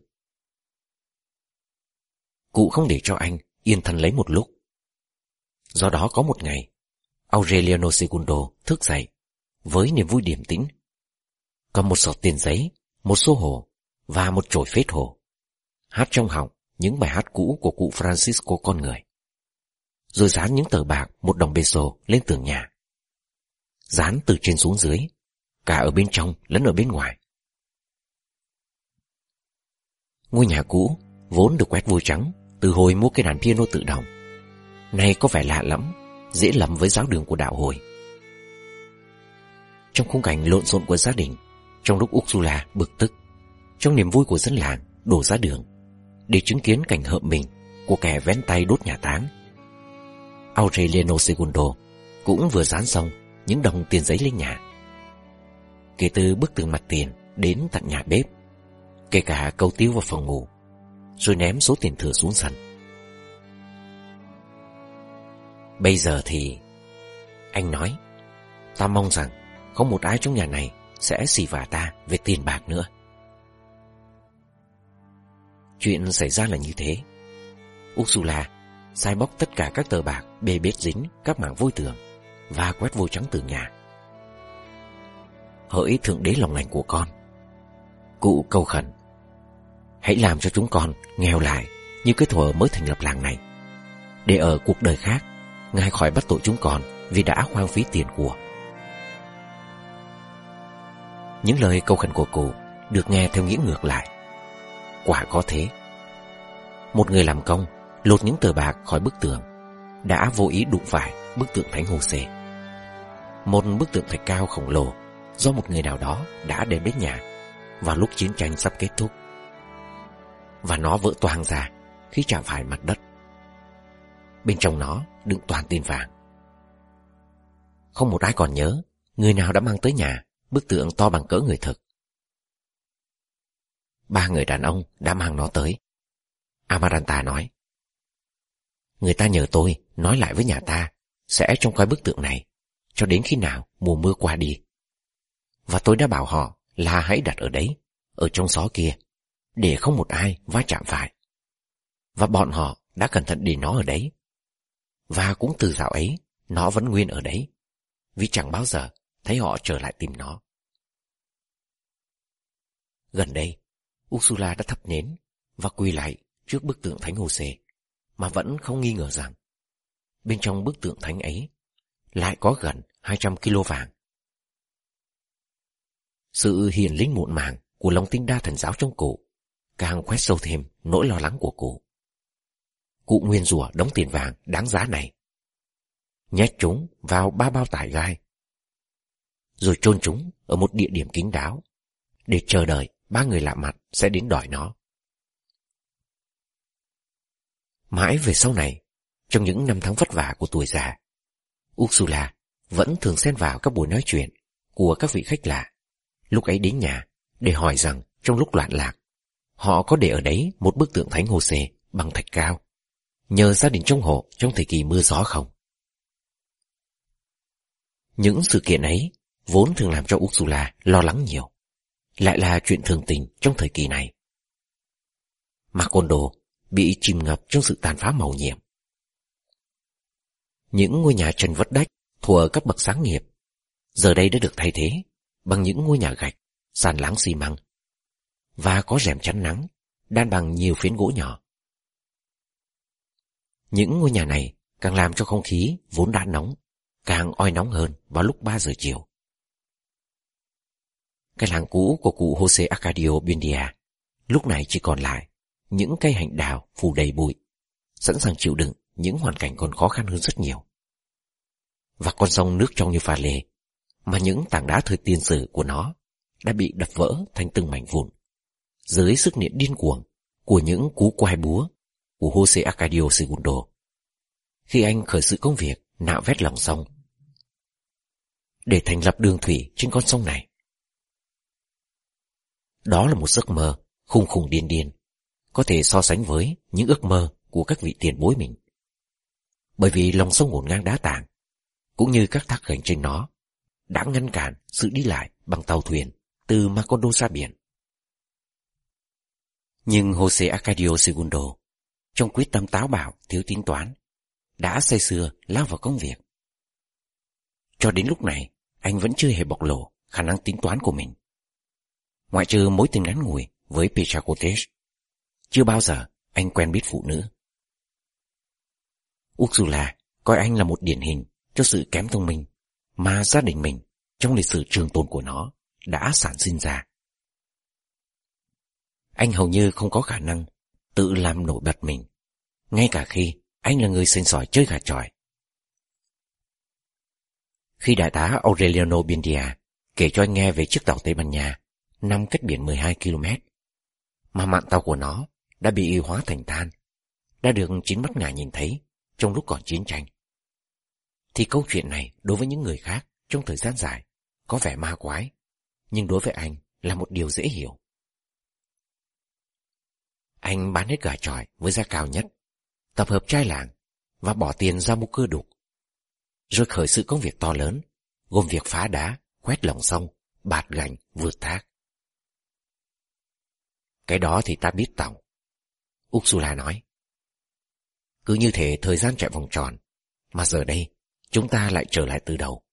Cụ không để cho anh yên thân lấy một lúc. Do đó có một ngày, Aureliano Segundo thức dậy với niềm vui điềm tĩnh, cầm một sọt tiền giấy, một xô hồ và một chổi phết hồ, hát trong họng những bài hát cũ của cụ Francisco con người, rồi dán những tờ bạc 1 đồng peso lên tường nhà. Dán từ trên xuống dưới, cả ở bên trong lẫn ở bên ngoài. Ngôi nhà cũ vốn được quét vôi trắng từ hồi mua cái đàn piano tự động, nay có vẻ lạ lẫm, dễ lầm với giáo đường của đạo hồi. Trong khung cảnh lộn xộn của gia đình, trong lúc Ursula bực tức, trong niềm vui của dân làng đổ ra đường để chứng kiến cảnh hợm mình của kẻ vén tay đốt nhà táng, Aureliano II cũng vừa dán xong những đồng tiền giấy lên nhà. Kể từ bức tường mặt tiền đến tận nhà bếp, kể cả câu tiêu vào phòng ngủ, rồi ném số tiền thừa xuống sân. Bây giờ thì, anh nói, ta mong rằng không một ai trong nhà này sẽ xì vả ta về tiền bạc nữa. Chuyện xảy ra là như thế. Ursula sai bóc tất cả các tờ bạc bê bết dính các mảng vôi tường và quét vôi trắng tường nhà. Hỡi Thượng Đế lòng lành của con, cụ cầu khẩn, hãy làm cho chúng con nghèo lại như cái thuở mới thành lập làng này, để ở cuộc đời khác Ngài khỏi bắt tội chúng con vì đã hoang phí tiền của. Những lời cầu khẩn của cụ được nghe theo nghĩa ngược lại. Quả có thế. Một người làm công lột những tờ bạc khỏi bức tường đã vô ý đụng phải bức tượng Thánh Giuse, một bức tượng thạch cao khổng lồ do một người nào đó đã đem đến nhà vào lúc chiến tranh sắp kết thúc, và nó vỡ toang ra khi chạm phải mặt đất. Bên trong nó đựng toàn tiền vàng. Không một ai còn nhớ người nào đã mang tới nhà bức tượng to bằng cỡ người thực. 3 người đàn ông đã mang nó tới. Amaranta nói, người ta nhờ tôi nói lại với nhà ta sẽ trông coi bức tượng này cho đến khi nào mùa mưa qua đi. Và tôi đã bảo họ là hãy đặt ở đấy, ở trong xó kia, để không một ai va chạm phải. Và bọn họ đã cẩn thận để nó ở đấy. Và cũng từ dạo ấy, nó vẫn nguyên ở đấy, vì chẳng bao giờ thấy họ trở lại tìm nó. Gần đây, Ursula đã thắp nến và quỳ lại trước bức tượng Thánh Giuse, mà vẫn không nghi ngờ rằng bên trong bức tượng thánh ấy lại có gần 200 kg vàng. Sự hiền linh muộn màng của lòng tin đa thần giáo trong cụ càng khoét sâu thêm nỗi lo lắng của cụ. Cụ nguyên rủa đống tiền vàng đáng giá này, nhét chúng vào 3 bao tải gai, rồi chôn chúng ở một địa điểm kín đáo để chờ đợi 3 người lạ mặt sẽ đến đòi nó. Mãi về sau này, trong những năm tháng vất vả của tuổi già, Ursula vẫn thường xen vào các buổi nói chuyện của các vị khách lạ lúc ấy đến nhà để hỏi rằng trong lúc loạn lạc, họ có để ở đấy một bức tượng Thánh Giuse bằng thạch cao nhờ gia đình trông hộ trong thời kỳ mưa gió không. Những sự kiện ấy vốn thường làm cho Ursula lo lắng nhiều, lại là chuyện thường tình trong thời kỳ này. Macondo bị chìm ngập trong sự tàn phá màu nhiệm. Những ngôi nhà trần vất đách thuở các bậc sáng nghiệp giờ đây đã được thay thế bằng những ngôi nhà gạch, sàn láng xi măng, và có rèm chắn nắng đan bằng nhiều phiến gỗ nhỏ. Những ngôi nhà này càng làm cho không khí vốn đã nóng càng oi nóng hơn vào lúc 3 giờ chiều. Cái làng cũ của cụ Jose Arcadio Buendia lúc này chỉ còn lại những cây hạnh đào phủ đầy bụi, sẵn sàng chịu đựng những hoàn cảnh còn khó khăn hơn rất nhiều. Và con sông nước trong như pha lê, mà những tảng đá thời tiền sử của nó đã bị đập vỡ thành từng mảnh vụn dưới sức nện điên cuồng của những cú quai búa của Jose Arcadio II khi anh khởi sự công việc nạo vét lòng sông để thành lập đường thủy trên con sông này. Đó là một giấc mơ khùng khùng điên điên, có thể so sánh với những ước mơ của các vị tiền bối mình. Bởi vì lòng sông ngổn ngang đá tảng, cũng như các thác gành trên nó, đã ngăn cản sự đi lại bằng tàu thuyền từ Macondo ra biển. Nhưng Jose Arcadio II, trong quyết tâm táo bạo thiếu tính toán, đã say sưa lao vào công việc. Cho đến lúc này, anh vẫn chưa hề bộc lộ khả năng tính toán của mình. Ngoại trừ mối tình ngắn ngủi với Petra Cottage. Chưa bao giờ anh quen biết phụ nữ. Ursula coi anh là một điển hình cho sự kém thông minh mà gia đình mình trong lịch sử trường tồn của nó đã sản sinh ra. Anh hầu như không có khả năng tự làm nổi bật mình, ngay cả khi anh là người sành sỏi chơi gà chọi. Khi đại tá Aureliano Buendia kể cho anh nghe về chiếc tàu Tây Ban Nha nằm cách biển 12 km, mà mạn tàu của nó đã bị hóa thành than, đã được chính mắt ngài nhìn thấy trong lúc còn chiến tranh, thì câu chuyện này đối với những người khác trong thời gian dài có vẻ ma quái, nhưng đối với anh là một điều dễ hiểu. Anh bán hết gà chọi với giá cao nhất, tập hợp trai làng và bỏ tiền ra mua cưa đục, rồi khởi sự công việc to lớn, gồm việc phá đá, quét lòng sông, bạt gành, vượt thác. Cái đó thì ta biết tàu, Ursula nói. Cứ như thế thời gian chạy vòng tròn, mà giờ đây chúng ta lại trở lại từ đầu.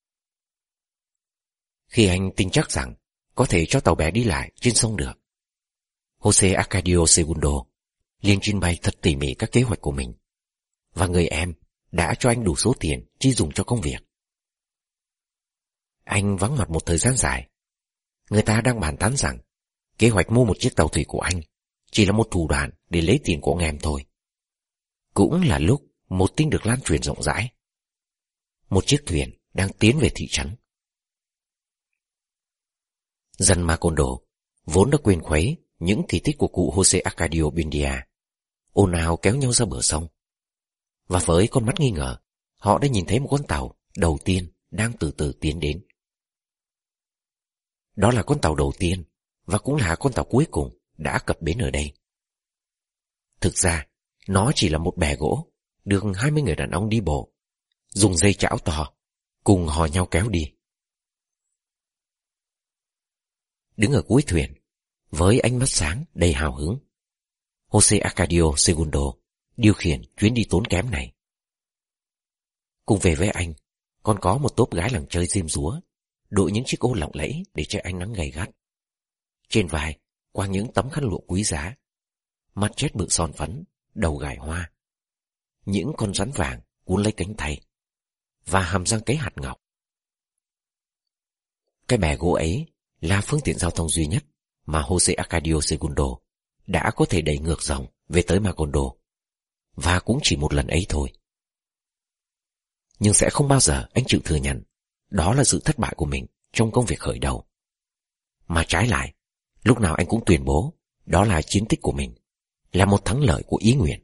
Khi anh tin chắc rằng có thể cho tàu bé đi lại trên sông được, Jose Arcadio Segundo liền trình bày thật tỉ mỉ các kế hoạch của mình, và người em đã cho anh đủ số tiền chi dùng cho công việc. Anh vắng mặt một thời gian dài. Người ta đang bàn tán rằng kế hoạch mua một chiếc tàu thủy của anh chỉ là một thủ đoạn để lấy tiền của ông em thôi. Cũng là lúc một tin được lan truyền rộng rãi. Một chiếc thuyền đang tiến về thị trấn. Dân Macondo vốn đã quên khuấy những kỳ tích của cụ Jose Arcadio Buendia, ồn ào kéo nhau ra bờ sông. Và với con mắt nghi ngờ, họ đã nhìn thấy một con tàu đầu tiên đang từ từ tiến đến. Đó là con tàu đầu tiên và cũng là con tàu cuối cùng đã cập bến ở đây. Thực ra, nó chỉ là một bè gỗ được 20 người đàn ông đi bộ, dùng dây chảo to, cùng hò nhau kéo đi. Đứng ở cuối thuyền, với ánh mắt sáng đầy hào hứng, Jose Arcadio Segundo điều khiển chuyến đi tốn kém này. Cùng về với anh, còn có một tốp gái làng chơi diêm dúa, đội những chiếc ô lộng lẫy để che ánh nắng gay gắt. Trên vai quàng những tấm khăn lụa quý giá, mặt chết bự son phấn, đầu gài hoa, những con rắn vàng cuốn lấy cánh tay, và hàm răng cấy hạt ngọc. Cái bè gỗ ấy là phương tiện giao thông duy nhất mà Jose Arcadio Segundo đã có thể đẩy ngược dòng về tới Macondo, và cũng chỉ một lần ấy thôi. Nhưng sẽ không bao giờ anh chịu thừa nhận đó là sự thất bại của mình trong công việc khởi đầu. Mà trái lại, lúc nào anh cũng tuyên bố đó là chiến tích của mình, là một thắng lợi của ý nguyện.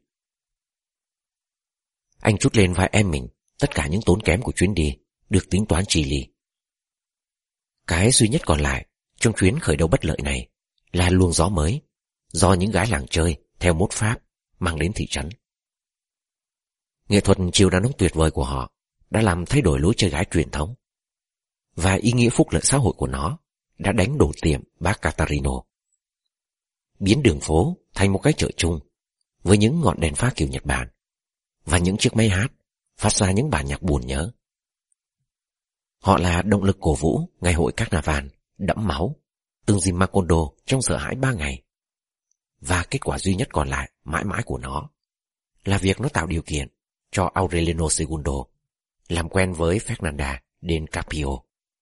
Anh trút lên vai em mình tất cả những tốn kém của chuyến đi được tính toán chi li. Cái duy nhất còn lại trong chuyến khởi đầu bất lợi này là luồng gió mới do những gái làng chơi theo mốt Pháp mang đến thị trấn. Nghệ thuật chiều đàn ông tuyệt vời của họ đã làm thay đổi lối chơi gái truyền thống, và ý nghĩa phúc lợi xã hội của nó đã đánh đổ tiệm bác Catarino, biến đường phố thành một cái chợ chung với những ngọn đèn pha kiểu Nhật Bản và những chiếc máy hát phát ra những bản nhạc buồn nhớ. Họ là động lực cổ vũ ngày hội Carnaval đẫm máu từng dìm Macondo trong sợ hãi 3 ngày. Và kết quả duy nhất còn lại mãi mãi của nó là việc nó tạo điều kiện cho Aureliano Segundo làm quen với Fernanda del Carpio.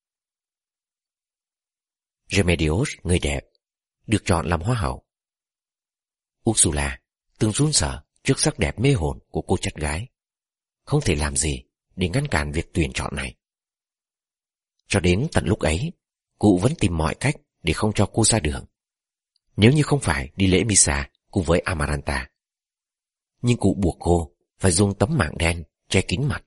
Remedios, người đẹp, được chọn làm hoa hậu. Ursula từng run sợ trước sắc đẹp mê hồn của cô chất gái, không thể làm gì để ngăn cản việc tuyển chọn này. Cho đến tận lúc ấy, cụ vẫn tìm mọi cách để không cho cô ra đường, nếu như không phải đi lễ Misa cùng với Amaranta. Nhưng cụ buộc cô phải dùng tấm mảng đen che kín mặt.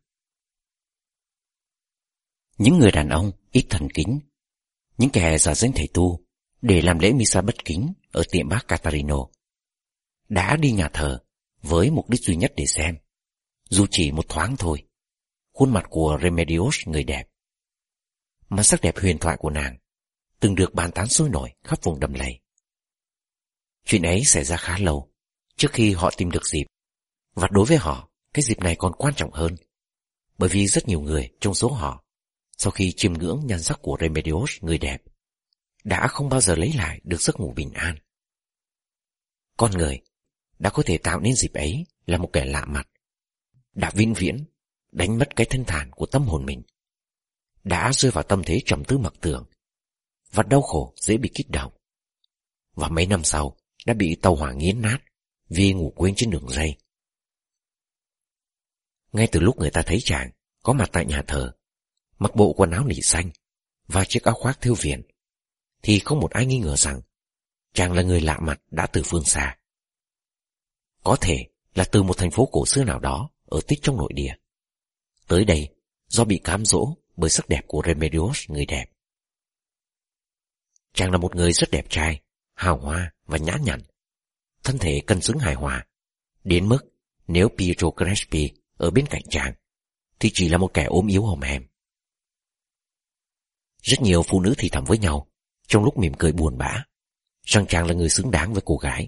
Những người đàn ông ít thần kính, những kẻ giả danh thầy tu để làm lễ Misa bất kính ở tiệm bác Catarino, đã đi nhà thờ với mục đích duy nhất để xem, dù chỉ một thoáng thôi, khuôn mặt của Remedios người đẹp. Mà sắc đẹp huyền thoại của nàng từng được bàn tán sôi nổi khắp vùng đầm lầy. Chuyện ấy xảy ra khá lâu trước khi họ tìm được dịp, và đối với họ cái dịp này còn quan trọng hơn, bởi vì rất nhiều người trong số họ, sau khi chiêm ngưỡng nhan sắc của Remedios người đẹp, đã không bao giờ lấy lại được giấc ngủ bình an. Con người đã có thể tạo nên dịp ấy là một kẻ lạ mặt, đã vĩnh viễn đánh mất cái thanh thản của tâm hồn mình, đã rơi vào tâm thế trầm tư mặc tưởng và đau khổ dễ bị kích động, và mấy năm sau đã bị tàu hỏa nghiến nát vì ngủ quên trên đường ray. Ngay từ lúc người ta thấy chàng có mặt tại nhà thờ, mặc bộ quần áo nỉ xanh và chiếc áo khoác thêu viền, thì không một ai nghi ngờ rằng chàng là người lạ mặt đã từ phương xa. Có thể là từ một thành phố cổ xưa nào đó ở tích trong nội địa, tới đây do bị cám dỗ bởi sắc đẹp của Remedios người đẹp. Chàng là một người rất đẹp trai, hào hoa và nhã nhặn, thân thể cân xứng hài hòa, đến mức nếu Pietro Crespi ở bên cạnh chàng thì chỉ là một kẻ ốm yếu hòm hèm. Rất nhiều phụ nữ thì thầm với nhau trong lúc mỉm cười buồn bã rằng chàng là người xứng đáng với cô gái.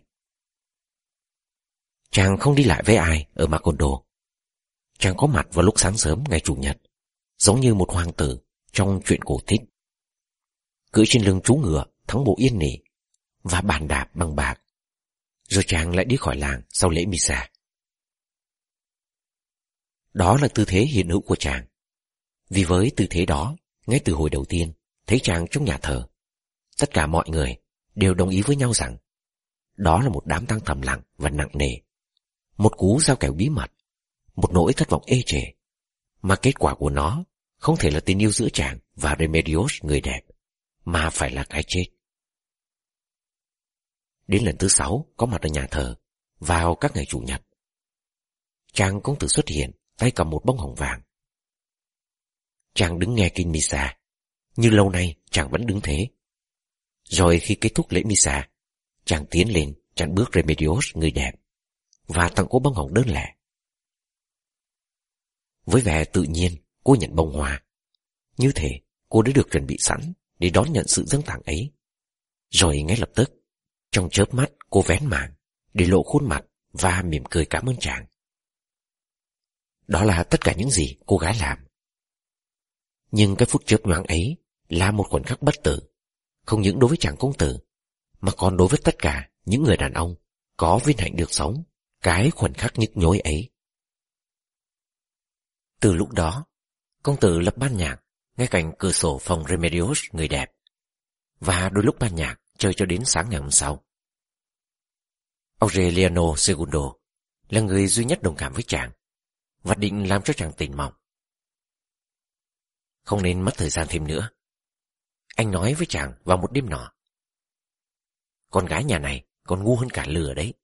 Chàng không đi lại với ai ở Macondo. Chàng có mặt vào lúc sáng sớm ngày Chủ nhật, giống như một hoàng tử trong truyện cổ tích, cưỡi trên lưng chú ngựa thắng bộ yên nỉ và bàn đạp bằng bạc. Rồi chàng lại đi khỏi làng sau lễ Misa. Đó là tư thế hiện hữu của chàng. Vì với tư thế đó, ngay từ hồi đầu tiên thấy chàng trong nhà thờ, tất cả mọi người đều đồng ý với nhau rằng đó là một đám tang thầm lặng và nặng nề, một cú giao kèo bí mật, một nỗi thất vọng ê chề, mà kết quả của nó không thể là tình yêu giữa chàng và Remedios người đẹp, mà phải là cái chết. Đến lần thứ 6 có mặt ở nhà thờ vào các ngày Chủ nhật, chàng công tử xuất hiện tay cầm một bông hồng vàng. Chàng đứng nghe kinh Misa, như lâu nay chàng vẫn đứng thế. Rồi khi kết thúc lễ Misa, chàng tiến lên chặn bước Remedios người đẹp và tặng cô bông hồng đơn lẻ. Với vẻ tự nhiên, cô nhận bông hoa. Như thể cô đã được chuẩn bị sẵn để đón nhận sự dâng tặng ấy. Rồi ngay lập tức, trong chớp mắt cô vén màn để lộ khuôn mặt và mỉm cười cảm ơn chàng. Đó là tất cả những gì cô gái làm. Nhưng cái phút chớp nhoáng ấy là một khoảnh khắc bất tử, không những đối với chàng công tử, mà còn đối với tất cả những người đàn ông có vinh hạnh được sống cái khoảnh khắc nhức nhối ấy. Từ lúc đó, công tử lập ban nhạc ngay cạnh cửa sổ phòng Remedios người đẹp, và đôi lúc ban nhạc chơi cho đến sáng ngày hôm sau. Aureliano Segundo là người duy nhất đồng cảm với chàng và định làm cho chàng tỉnh mộng. Không nên mất thời gian thêm nữa, anh nói với chàng vào một đêm nọ. Con gái nhà này còn ngu hơn cả lừa đấy.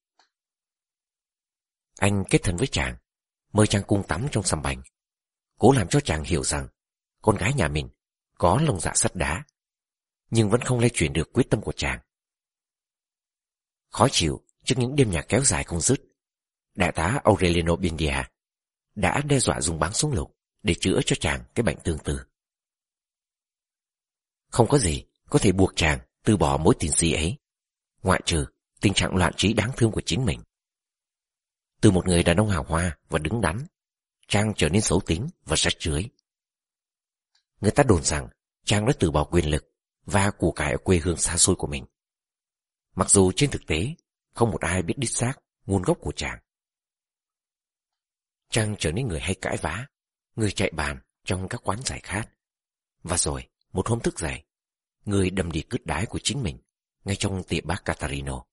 Anh kết thân với chàng, mời chàng cùng tắm trong sòng banh, cố làm cho chàng hiểu rằng con gái nhà mình có lòng dạ sắt đá, nhưng vẫn không lay chuyển được quyết tâm của chàng. Khó chịu trước những đêm nhạc kéo dài không dứt, đại tá Aureliano Buendia đã đe dọa dùng báng súng lục để chữa cho chàng cái bệnh tương tự. Không có gì có thể buộc chàng từ bỏ mối tình si ấy, ngoại trừ tình trạng loạn trí đáng thương của chính mình. Từ một người đàn ông hào hoa và đứng đắn, chàng trở nên xấu tính và rách rưới. Người ta đồn rằng chàng đã từ bỏ quyền lực và của cải ở quê hương xa xôi của mình, mặc dù trên thực tế không một ai biết đích xác nguồn gốc của chàng. Chàng trở nên người hay cãi vã, người chạy bàn trong các quán giải khát, và rồi một hôm thức dậy, người đầm đìa cứt đái của chính mình ngay trong tiệm bác Catarino.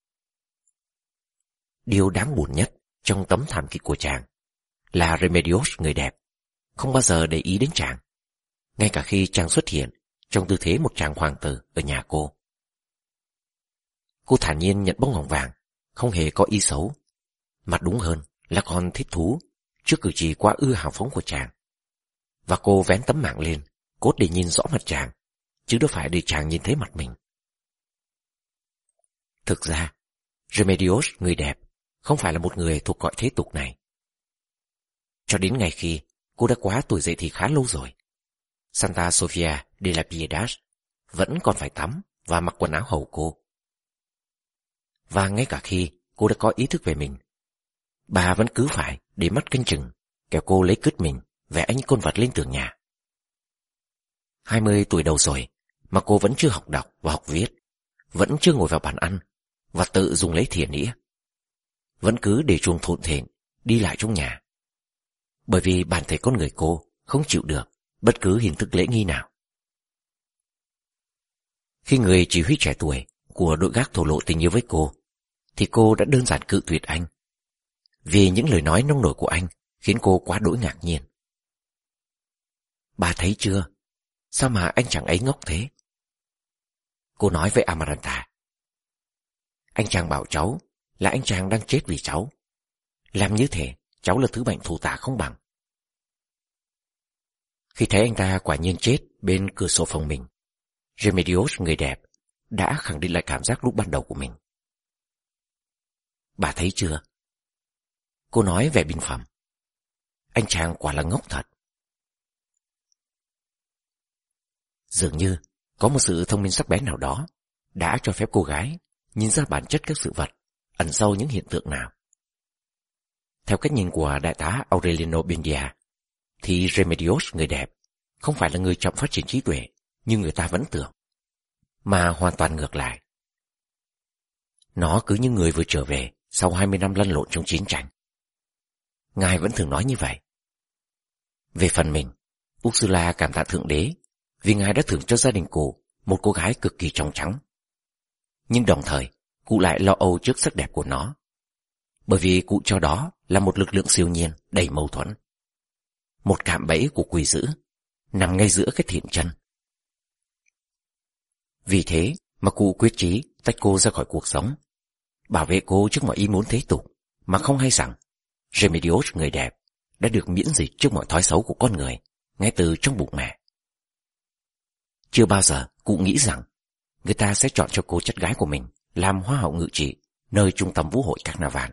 Điều đáng buồn nhất trong tấm thảm kịch của chàng là Remedios người đẹp không bao giờ để ý đến chàng, ngay cả khi chàng xuất hiện trong tư thế một chàng hoàng tử ở nhà cô. Cô thản nhiên nhận bông hồng vàng, không hề có ý xấu, mà đúng hơn là còn thích thú trước cử chỉ quá ư hào phóng của chàng. Và cô vén tấm mảng lên, cốt để nhìn rõ mặt chàng, chứ đâu phải để chàng nhìn thấy mặt mình. Thực ra, Remedios người đẹp không phải là một người thuộc cõi thế tục này. Cho đến ngày khi cô đã quá tuổi dậy thì khá lâu rồi, Santa Sofia de la Piedad vẫn còn phải tắm và mặc quần áo hầu cô. Và ngay cả khi cô đã có ý thức về mình, bà vẫn cứ phải để mắt canh chừng, kẻo cô lấy cứt mình vẽ những con vật lên tường nhà. 20 tuổi đầu rồi mà cô vẫn chưa học đọc và học viết, vẫn chưa ngồi vào bàn ăn, và tự dùng lấy thìa nĩa. Vẫn cứ để chuông thộn thện đi lại trong nhà, bởi vì bản thể con người cô không chịu được bất cứ hình thức lễ nghi nào. Khi người chỉ huy trẻ tuổi của đội gác thổ lộ tình yêu với cô, thì cô đã đơn giản cự tuyệt anh, vì những lời nói nông nổi của anh khiến cô quá đỗi ngạc nhiên. Bà thấy chưa, sao mà anh chàng ấy ngốc thế? Cô nói với Amaranta. Anh chàng bảo cháu là anh chàng đang chết vì cháu. Làm như thế, cháu là thứ bệnh thù tả không bằng. Khi thấy anh ta quả nhiên chết bên cửa sổ phòng mình, Remedios người đẹp đã khẳng định lại cảm giác lúc ban đầu của mình. Bà thấy chưa? Cô nói vẻ bình phẩm. Anh chàng quả là ngốc thật. Dường như có một sự thông minh sắc bén nào đó đã cho phép cô gái nhìn ra bản chất các sự vật ẩn sâu những hiện tượng nào. Theo cách nhìn của đại tá Aureliano Buendia, thì Remedios người đẹp không phải là người chậm phát triển trí tuệ như người ta vẫn tưởng, mà hoàn toàn ngược lại. Nó cứ như người vừa trở về sau 20 năm lăn lộn trong chiến tranh. Ngài vẫn thường nói như vậy. Về phần mình, Ursula cảm tạ Thượng Đế vì Ngài đã thưởng cho gia đình cụ một cô gái cực kỳ trong trắng. Nhưng đồng thời, cụ lại lo âu trước sắc đẹp của nó, bởi vì cụ cho đó là một lực lượng siêu nhiên đầy mâu thuẫn. Một cạm bẫy của quỷ dữ nằm ngay giữa cái thiện chân. Vì thế mà cụ quyết chí tách cô ra khỏi cuộc sống, bảo vệ cô trước mọi ý muốn thế tục, mà không hay rằng Remedios người đẹp đã được miễn dịch trước mọi thói xấu của con người ngay từ trong bụng mẹ. Chưa bao giờ cụ nghĩ rằng người ta sẽ chọn cho cô chất gái của mình làm hoa hậu ngự trị nơi trung tâm vũ hội Carnaval.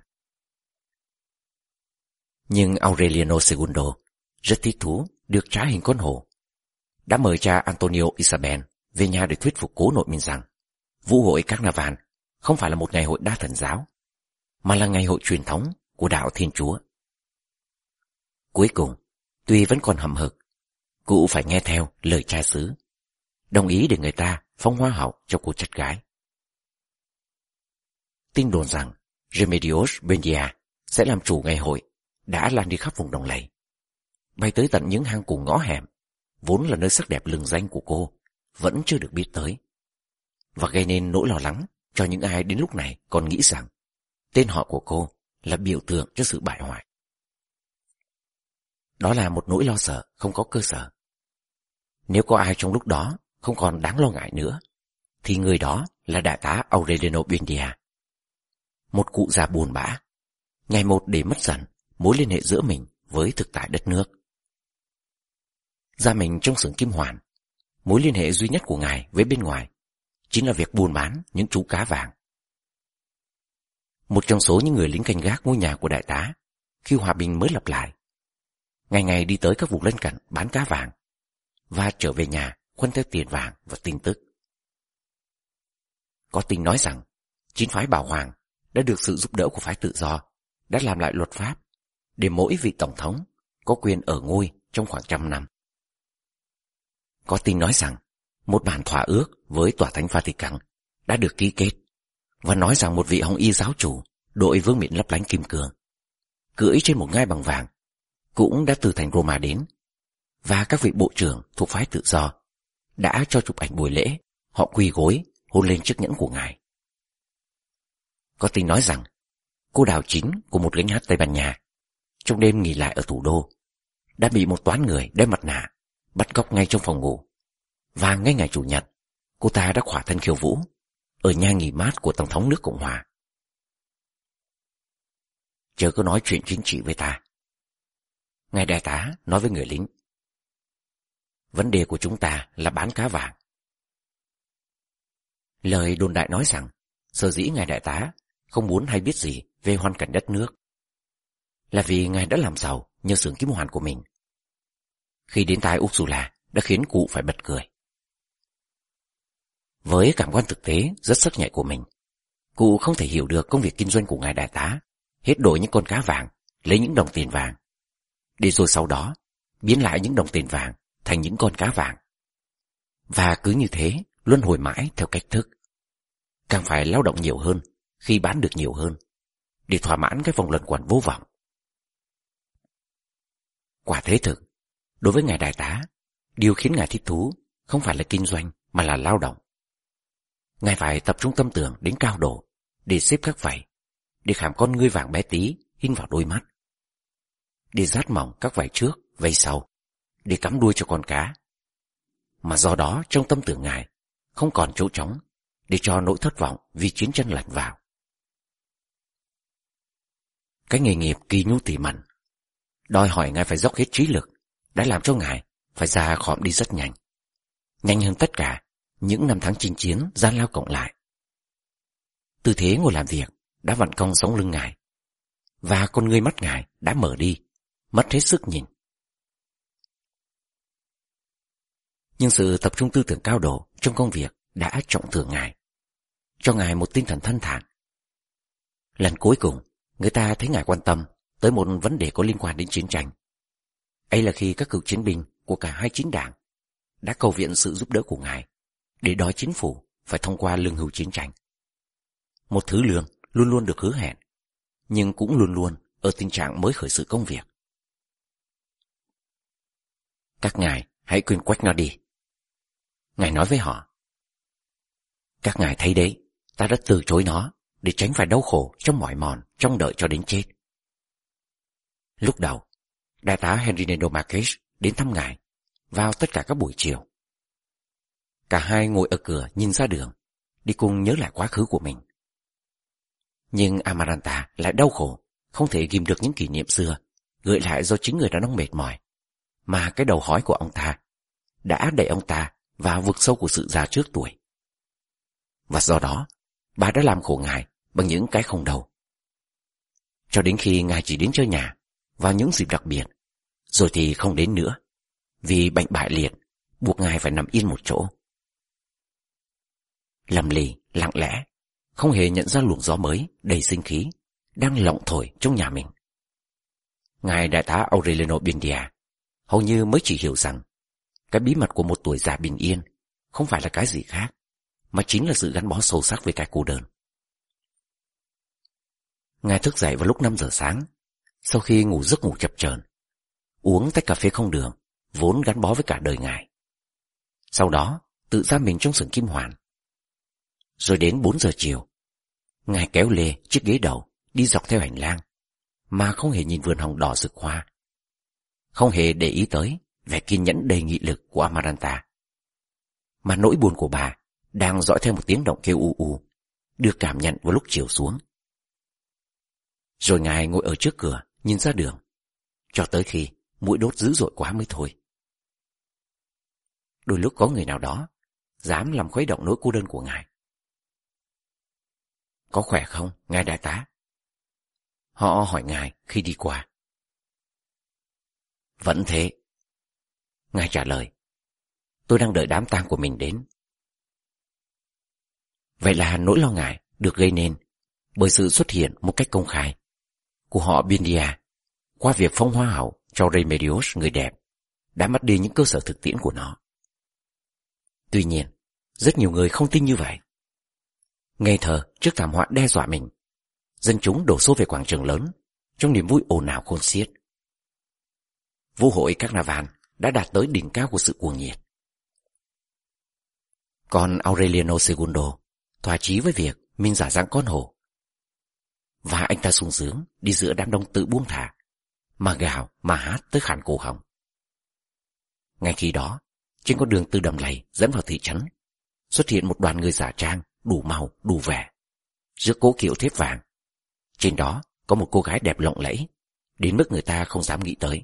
Nhưng Aureliano Segundo rất thích thú được trá hình con hổ, đã mời cha Antonio Isabel về nhà để thuyết phục cố nội mình rằng vũ hội Carnaval không phải là một ngày hội đa thần giáo, mà là ngày hội truyền thống của đạo Thiên Chúa. Cuối cùng, tuy vẫn còn hậm hực, cụ phải nghe theo lời cha xứ, đồng ý để người ta phong hoa hậu cho cô chất gái. Tin đồn rằng Remedios Buendia sẽ làm chủ ngày hội đã lan đi khắp vùng đồng lầy, bay tới tận những hang cùng ngõ hẻm, vốn là nơi sắc đẹp lừng danh của cô, vẫn chưa được biết tới, và gây nên nỗi lo lắng cho những ai đến lúc này còn nghĩ rằng tên họ của cô là biểu tượng cho sự bại hoại. Đó là một nỗi lo sợ không có cơ sở. Nếu có ai trong lúc đó không còn đáng lo ngại nữa, thì người đó là đại tá Aureliano Buendia, một cụ già buồn bã, ngày một để mất dần mối liên hệ giữa mình với thực tại đất nước. Gia mình trong xưởng kim hoàn, mối liên hệ duy nhất của ngài với bên ngoài chính là việc buôn bán những chú cá vàng. Một trong số những người lính canh gác ngôi nhà của đại tá khi hòa bình mới lập lại, ngày ngày đi tới các vùng lân cận bán cá vàng và trở về nhà khuân theo tiền vàng và tin tức. Có tin nói rằng chính phái Bảo Hoàng đã được sự giúp đỡ của phái Tự Do đã làm lại luật pháp để mỗi vị tổng thống có quyền ở ngôi trong khoảng 100 năm. Có tin nói rằng một bản thỏa ước với Tòa Thánh Vatican đã được ký kết, và nói rằng một vị Hồng Y giáo chủ đội vương miện lấp lánh kim cương, cưỡi trên một ngai bằng vàng, cũng đã từ thành Roma đến, và các vị bộ trưởng thuộc phái Tự Do đã cho chụp ảnh buổi lễ, họ quỳ gối hôn lên chiếc nhẫn của ngài. Có tin nói rằng cô đào chính của một gánh hát Tây Ban Nha trong đêm nghỉ lại ở thủ đô đã bị một toán người đeo mặt nạ bắt cóc ngay trong phòng ngủ, và ngay ngày Chủ nhật cô ta đã khỏa thân khiêu vũ ở nhà nghỉ mát của Tổng thống nước Cộng hòa. Chớ có nói chuyện chính trị với ta, ngài đại tá nói với người lính. Vấn đề của chúng ta là bán cá vàng. Lời đồn đại nói rằng sở dĩ ngài đại tá không muốn hay biết gì về hoàn cảnh đất nước là vì ngài đã làm giàu nhờ xưởng kim hoàn của mình. Khi đến tai Ursula đã khiến cụ phải bật cười. Với cảm quan thực tế rất sắc nhạy của mình, cụ không thể hiểu được công việc kinh doanh của ngài đại tá hết đổi những con cá vàng lấy những đồng tiền vàng, để rồi sau đó biến lại những đồng tiền vàng thành những con cá vàng, và cứ như thế luân hồi mãi theo cách thức, càng phải lao động nhiều hơn khi bán được nhiều hơn, để thỏa mãn cái vòng luẩn quẩn vô vọng. Quả thế thực, đối với ngài đại tá, điều khiến ngài thích thú không phải là kinh doanh mà là lao động. Ngài phải tập trung tâm tưởng đến cao độ để xếp các vảy, để khảm con ngươi vàng bé tí in vào đôi mắt, để dát mỏng các vảy trước, vảy sau, để cắm đuôi cho con cá. Mà do đó trong tâm tưởng ngài không còn chỗ trống để cho nỗi thất vọng vì chiến tranh lẩn vào. Cái nghề nghiệp kỳ nhu tỉ mẩn, đòi hỏi ngài phải dốc hết trí lực, đã làm cho ngài phải già khòm đi rất nhanh. Nhanh hơn tất cả những năm tháng chinh chiến gian lao cộng lại. Tư thế ngồi làm việc đã vặn cong sống lưng ngài, và con ngươi mắt ngài đã mở đi, mất hết sức nhìn. Nhưng sự tập trung tư tưởng cao độ trong công việc đã trọng thưởng ngài, cho ngài một tinh thần thanh thản. Lần cuối cùng, người ta thấy ngài quan tâm tới một vấn đề có liên quan đến chiến tranh. Ấy là khi các cựu chiến binh của cả hai chính đảng đã cầu viện sự giúp đỡ của ngài để đòi chính phủ phải thông qua lương hưu chiến tranh. Một thứ lương luôn luôn được hứa hẹn, nhưng cũng luôn luôn ở tình trạng mới khởi sự công việc. Các ngài hãy quên quách nó đi. Ngài nói với họ. Các ngài thấy đấy, ta đã từ chối nó để tránh phải đau khổ trong mỏi mòn, trong đợi cho đến chết. Lúc đầu, đại tá Henry Marquez đến thăm ngài vào tất cả các buổi chiều. Cả hai ngồi ở cửa nhìn ra đường, đi cùng nhớ lại quá khứ của mình. Nhưng Amaranta lại đau khổ, không thể ghim được những kỷ niệm xưa, gợi lại do chính người đàn ông mệt mỏi, mà cái đầu hói của ông ta đã đẩy ông ta vào vực sâu của sự già trước tuổi. Và do đó, bà đã làm khổ ngài bằng những cái không đầu. Cho đến khi ngài chỉ đến chơi nhà vào những dịp đặc biệt, rồi thì không đến nữa, vì bệnh bại liệt buộc ngài phải nằm yên một chỗ. Lầm lì, lặng lẽ, không hề nhận ra luồng gió mới đầy sinh khí đang lộng thổi trong nhà mình. Ngài đại tá Aureliano Buendia hầu như mới chỉ hiểu rằng cái bí mật của một tuổi già bình yên không phải là cái gì khác, mà chính là sự gắn bó sâu sắc với cái cô đơn. Ngài thức dậy vào lúc 5 giờ sáng, sau khi ngủ giấc ngủ chập chờn, uống tách cà phê không đường, vốn gắn bó với cả đời ngài. Sau đó, tự giam mình trong xưởng kim hoàn. Rồi đến 4 giờ chiều, ngài kéo lê chiếc ghế đầu đi dọc theo hành lang, mà không hề nhìn vườn hồng đỏ rực hoa, không hề để ý tới vẻ kiên nhẫn đầy nghị lực của Amaranta. Mà nỗi buồn của bà đang dõi theo một tiếng động kêu u u, được cảm nhận vào lúc chiều xuống. Rồi ngài ngồi ở trước cửa nhìn ra đường, cho tới khi muỗi đốt dữ dội quá mới thôi. Đôi lúc có người nào đó dám làm khuấy động nỗi cô đơn của ngài. Có khỏe không, ngài đại tá? Họ hỏi ngài khi đi qua. Vẫn thế. Ngài trả lời. Tôi đang đợi đám tang của mình đến. Vậy là nỗi lo ngại được gây nên bởi sự xuất hiện một cách công khai của họ Buendia qua việc phong hoa hậu cho Remedios người đẹp đã mất đi những cơ sở thực tiễn của nó. Tuy nhiên, rất nhiều người không tin như vậy. Ngây thơ trước thảm họa đe dọa mình, dân chúng đổ xô về quảng trường lớn trong niềm vui ồn ào khôn xiết. Vũ hội Carnaval đã đạt tới đỉnh cao của sự cuồng nhiệt. Còn Aureliano Segundo thỏa chí với việc mình giả dạng con hổ, và anh ta sung sướng đi giữa đám đông tự buông thả, mà gào mà hát tới khản cổ họng. Ngay khi đó, trên con đường từ đầm lầy dẫn vào thị trấn, xuất hiện một đoàn người giả trang đủ màu đủ vẻ, rước cỗ kiệu thép vàng. Trên đó có một cô gái đẹp lộng lẫy đến mức người ta không dám nghĩ tới.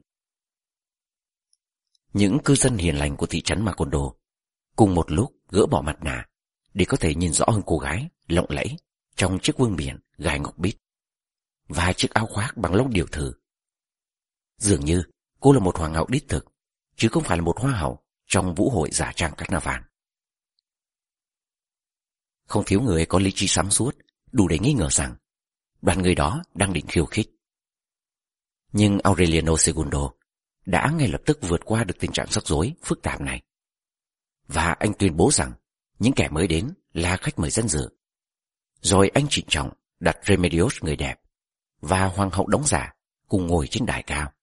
Những cư dân hiền lành của thị trấn Macondo cùng một lúc gỡ bỏ mặt nạ để có thể nhìn rõ hơn cô gái lộng lẫy trong chiếc vương miện gài ngọc bích và chiếc áo khoác bằng lông điểu thử. Dường như cô là một hoàng hậu đích thực, chứ không phải là một hoa hậu trong vũ hội giả trang Carnaval. Không thiếu người có lý trí sáng suốt đủ để nghi ngờ rằng đoàn người đó đang định khiêu khích. Nhưng Aureliano Segundo đã ngay lập tức vượt qua được tình trạng rắc rối phức tạp này, và anh tuyên bố rằng những kẻ mới đến là khách mời danh dự. Rồi anh trịnh trọng đặt Remedios người đẹp và hoàng hậu đóng giả cùng ngồi trên đài cao.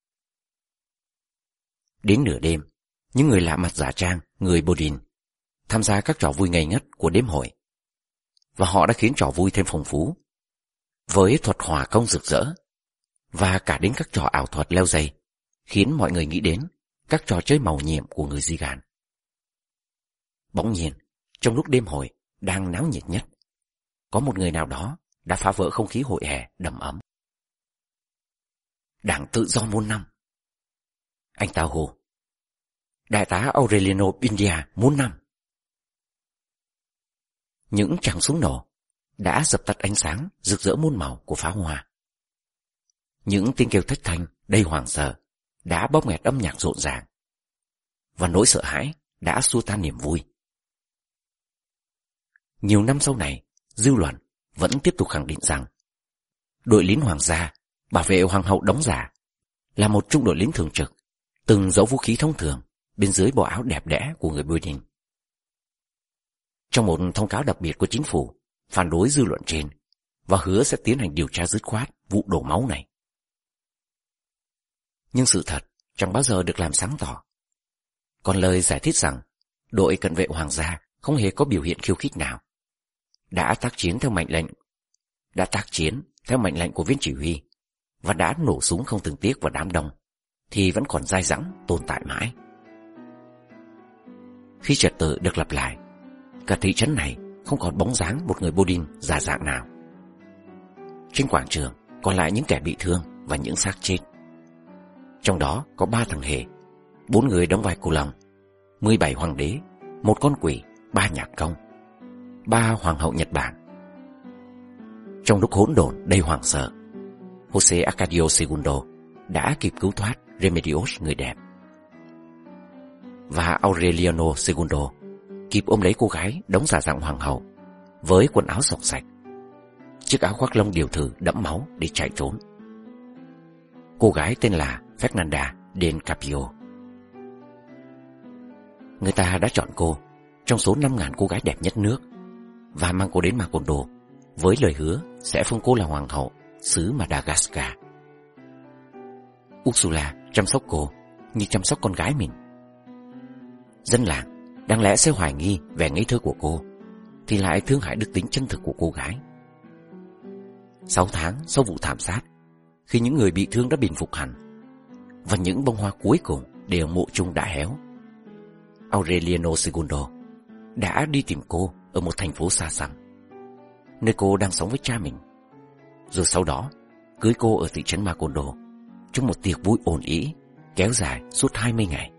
Đến nửa đêm, những người lạ mặt giả trang người Bodin tham gia các trò vui ngây ngất của đêm hội, và họ đã khiến trò vui thêm phong phú với thuật hỏa công rực rỡ và cả đến các trò ảo thuật leo dây, khiến mọi người nghĩ đến các trò chơi màu nhiệm của người Di Gàn. Bỗng nhiên, trong lúc đêm hội đang náo nhiệt nhất, có một người nào đó đã phá vỡ không khí hội hè đầm ấm. Đảng Tự do muôn năm, anh ta hô. Đại tá Aureliano India muôn năm. Những tràng súng nổ đã dập tắt ánh sáng rực rỡ muôn màu của pháo hoa. Những tiếng kêu thất thanh đầy hoảng sợ đã bóp nghẹt âm nhạc rộn ràng, và nỗi sợ hãi đã xua tan niềm vui. Nhiều năm sau này, dư luận vẫn tiếp tục khẳng định rằng đội lính hoàng gia bảo vệ hoàng hậu đóng giả là một trung đội lính thường trực từng giấu vũ khí thông thường bên dưới bộ áo đẹp đẽ của người Bodin. Trong một thông cáo đặc biệt của chính phủ phản đối dư luận trên và hứa sẽ tiến hành điều tra dứt khoát vụ đổ máu này. Nhưng sự thật chẳng bao giờ được làm sáng tỏ. Còn lời giải thích rằng đội cận vệ hoàng gia không hề có biểu hiện khiêu khích nào, đã tác chiến theo mệnh lệnh của viên chỉ huy và đã nổ súng không thương tiếc vào đám đông, thì vẫn còn dai dẳng tồn tại mãi. Khi trật tự được lập lại, cả thị trấn này không còn bóng dáng một người Bodin già dạng nào. Trên quảng trường còn lại những kẻ bị thương và những xác chết. Trong đó có 3 thằng hề, 4 người đóng vai cô lòng, 17 hoàng đế, 1 con quỷ, 3 nhạc công, 3 hoàng hậu Nhật Bản. Trong lúc hỗn độn đầy hoảng sợ, Jose Arcadio Segundo đã kịp cứu thoát Remedios người đẹp, và Aureliano Segundo kịp ôm lấy cô gái đóng giả dạng hoàng hậu với quần áo xộc xạch, chiếc áo khoác lông điều thử đẫm máu để chạy trốn. Cô gái tên là Fernanda del Carpio. Người ta đã chọn cô trong số 5.000 cô gái đẹp nhất nước và mang cô đến Macondo với lời hứa sẽ封cô là hoàng hậu xứ Madagascar. Ursula chăm sóc cô như chăm sóc con gái mình. Dân làng đáng lẽ sẽ hoài nghi vẻ ngây thơ của cô, thì lại thương hại đức tính chân thực của cô gái. 6 tháng sau vụ thảm sát, khi những người bị thương đã bình phục hẳn và những bông hoa cuối cùng để ở mộ chung đã héo, Aureliano Segundo đã đi tìm cô ở một thành phố xa xăm, nơi cô đang sống với cha mình, rồi sau đó cưới cô ở thị trấn Macondo trong một tiệc vui ồn ĩ kéo dài suốt 20 ngày.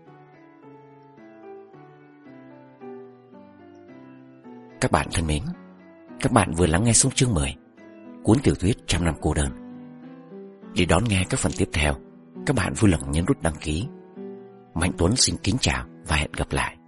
Các bạn thân mến, các bạn vừa lắng nghe xong chương 10 cuốn tiểu thuyết Trăm Năm Cô Đơn. Để đón nghe các phần tiếp theo, các bạn vui lòng nhấn nút đăng ký. Mạnh Tuấn xin kính chào và hẹn gặp lại.